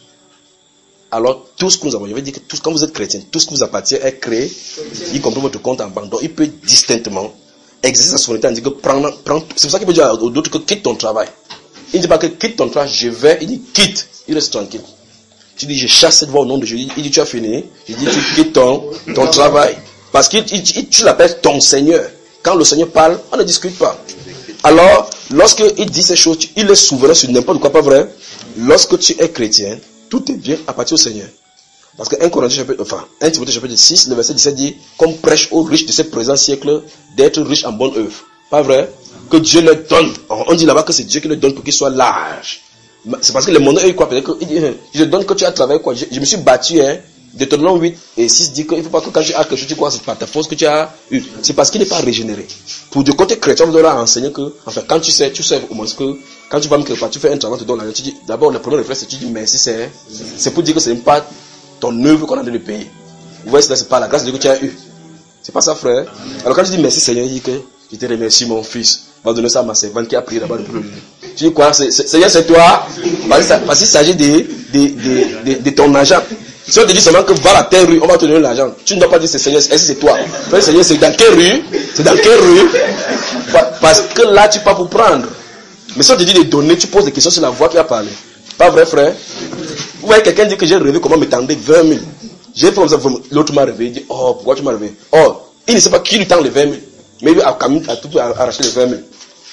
Alors, tout ce que nous avons, je veux dire que tout, quand vous êtes chrétien, tout ce qui vous appartient est créé, y compris votre compte en banque. Donc, il peut distinctement exercer sa souveraineté en disant que prends, prends, c'est pour ça qu'il peut dire aux autres que quitte ton travail. Il ne dit pas que quitte ton travail, je vais, il dit quitte, il reste tranquille. Tu dis, je chasse cette voix au nom de Jésus. Il dit, tu as fini. Il dit, tu quittes ton, ton travail. Parce que tu l'appelles ton Seigneur. Quand le Seigneur parle, on ne discute pas. Alors, lorsqu'il dit ces choses, il est souverain sur n'importe quoi, pas vrai? Lorsque tu es chrétien, tout est bien à partir au Seigneur. Parce que un Corinthiens chapitre, enfin, un Timothée chapitre six, le verset dix-sept dit, comme prêche aux riches de ce présent siècle, d'être riches en bonne œuvre. Pas vrai? Que Dieu leur donne. On dit là-bas que c'est Dieu qui leur donne pour qu'ils soient larges. C'est parce que les mondes, ils croient peut-être que, je te donne que tu as travaillé quoi. Je, je me suis battu, hein. Deutéronome huit et six dit qu'il ne faut pas que quand tu as quelque chose, tu crois que c'est par ta force que tu as eu. C'est parce qu'il n'est pas régénéré. Pour du côté chrétien, on doit enseigner que, enfin, quand tu sais, tu sais au moins que, quand tu vas me quelque part, tu fais un travail, tu donnes l'argent, tu dis, d'abord, le premier réflexe, c'est que tu dis merci, c'est, c'est pour dire que ce n'est pas ton œuvre qu'on a de le payer. Vous voyez, c'est pas la grâce de Dieu que tu as eu. C'est pas ça, frère. Alors quand tu dis merci, Seigneur, il dit que, je te remercie, mon fils. Va donner ça à ma servante qui a prié là-bas depuis le jour. Tu dis quoi? Seigneur, c'est toi? Parce qu'il s'agit de, de, de, de, de ton argent. Si on te dit seulement que va à telle rue, on va te donner l'argent. Tu ne dois pas dire c'est Seigneur, est-ce que c'est toi? Le Seigneur, c'est dans quelle rue? C'est dans quelle rue? Parce que là, tu pars pour prendre. Mais si on te dit de donner, tu poses des questions sur la voix qui a parlé. Pas vrai, frère? Vous voyez quelqu'un dit que j'ai rêvé comment me tendait vingt mille. J'ai fait comme ça, l'autre m'a réveillé, il dit, oh, pourquoi tu m'as réveillé? Oh, il ne sait pas qui lui tend les vingt mille. Mais il a, a tout arraché les vingt mille.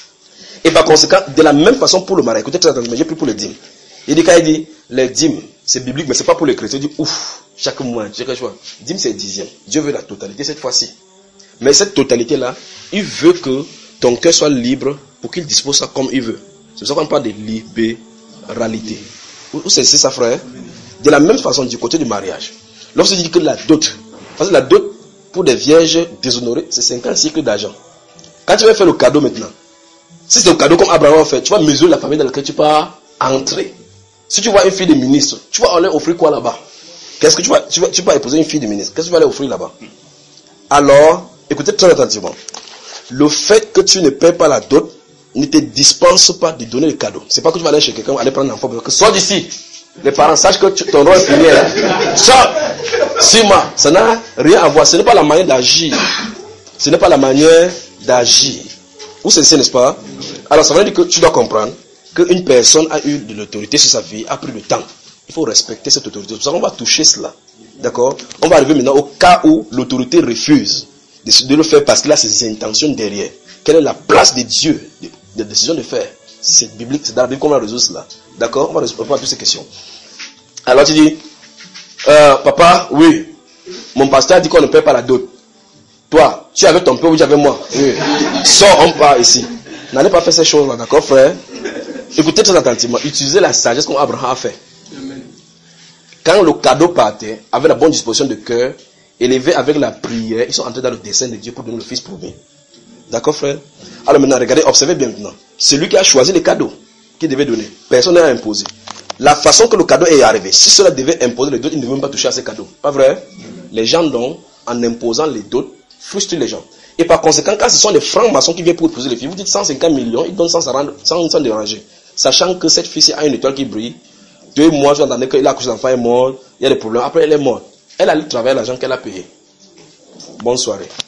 Et par conséquent, de la même façon pour le mariage, écoutez très attentivement, j'ai pris pour les dîmes. Il dit, quand il dit, les dîmes, c'est biblique, mais c'est pas pour les chrétiens. Il dit, ouf, chaque mois, chaque choix. Dîme, c'est dixième. Dieu veut la totalité cette fois-ci. Mais cette totalité-là, il veut que ton cœur soit libre pour qu'il dispose ça comme il veut. C'est pour ça qu'on parle de libéralité. Où c'est ça, frère? De la même façon, du côté du mariage. Lorsque je dis que la dot, parce que la dot, pour des vierges déshonorées, c'est cinquante cycles d'argent. Quand tu vas faire le cadeau maintenant, Si c'est un cadeau comme Abraham a fait, tu vas mesurer la famille dans laquelle tu vas entrer. Si tu vois une fille de ministre, tu vas aller offrir quoi là-bas? Qu'est-ce que tu vas, tu vas, tu vas épouser une fille de ministre? Qu'est-ce que tu vas aller offrir là-bas? Alors, écoutez très attentivement. Le fait que tu ne paies pas la dot ne te dispense pas de donner le cadeau. C'est pas que tu vas aller chez quelqu'un, aller prendre un enfant, que sors d'ici. Les parents sachent que tu, ton rôle est fini. Sors! Sima, ça n'a rien à voir. Ce n'est pas la manière d'agir. Ce n'est pas la manière d'agir. Vous savez, n'est-ce pas? Alors, ça veut dire que tu dois comprendre qu'une personne a eu de l'autorité sur sa vie, a pris du temps. Il faut respecter cette autorité. C'est pour ça qu'on va toucher cela. D'accord? On va arriver maintenant au cas où l'autorité refuse de, de le faire parce qu'il a ses intentions derrière. Quelle est la place de Dieu, de, de décision de faire? C'est biblique, c'est dans la Bible qu'on va résoudre cela. D'accord? On va répondre à toutes ces questions. Alors tu dis, euh, papa, oui, mon pasteur a dit qu'on ne paie pas la dot. Toi, tu es avec ton père ou tu es avec moi? Oui. Sors, on part ici. N'allez pas faire ces choses-là, d'accord, frère? Écoutez très attentivement. Utilisez la sagesse comme Abraham a fait. Quand le cadeau partait, avec la bonne disposition de cœur, élevé avec la prière, ils sont entrés dans le dessein de Dieu pour donner le fils promis. D'accord, frère? Alors maintenant, regardez, observez bien maintenant. C'est lui qui a choisi les cadeaux qu'il devait donner. Personne n'a imposé. La façon que le cadeau est arrivé, si cela devait imposer les dots, ils ne devaient même pas toucher à ces cadeaux. Pas vrai? Les gens donnent, en imposant les dots, frustrent les gens. Et par conséquent, quand ce sont les francs-maçons qui viennent pour épouser les filles, vous dites cent cinquante millions, ils donnent sans s'en rendre, sans s'en déranger. Sachant que cette fille a une étoile qui brille, deux mois, je entendais qu'il a accouché d'enfant, est mort, il y a des problèmes, après elle est morte. Elle a travaillé l'argent qu'elle a payé. Bonne soirée.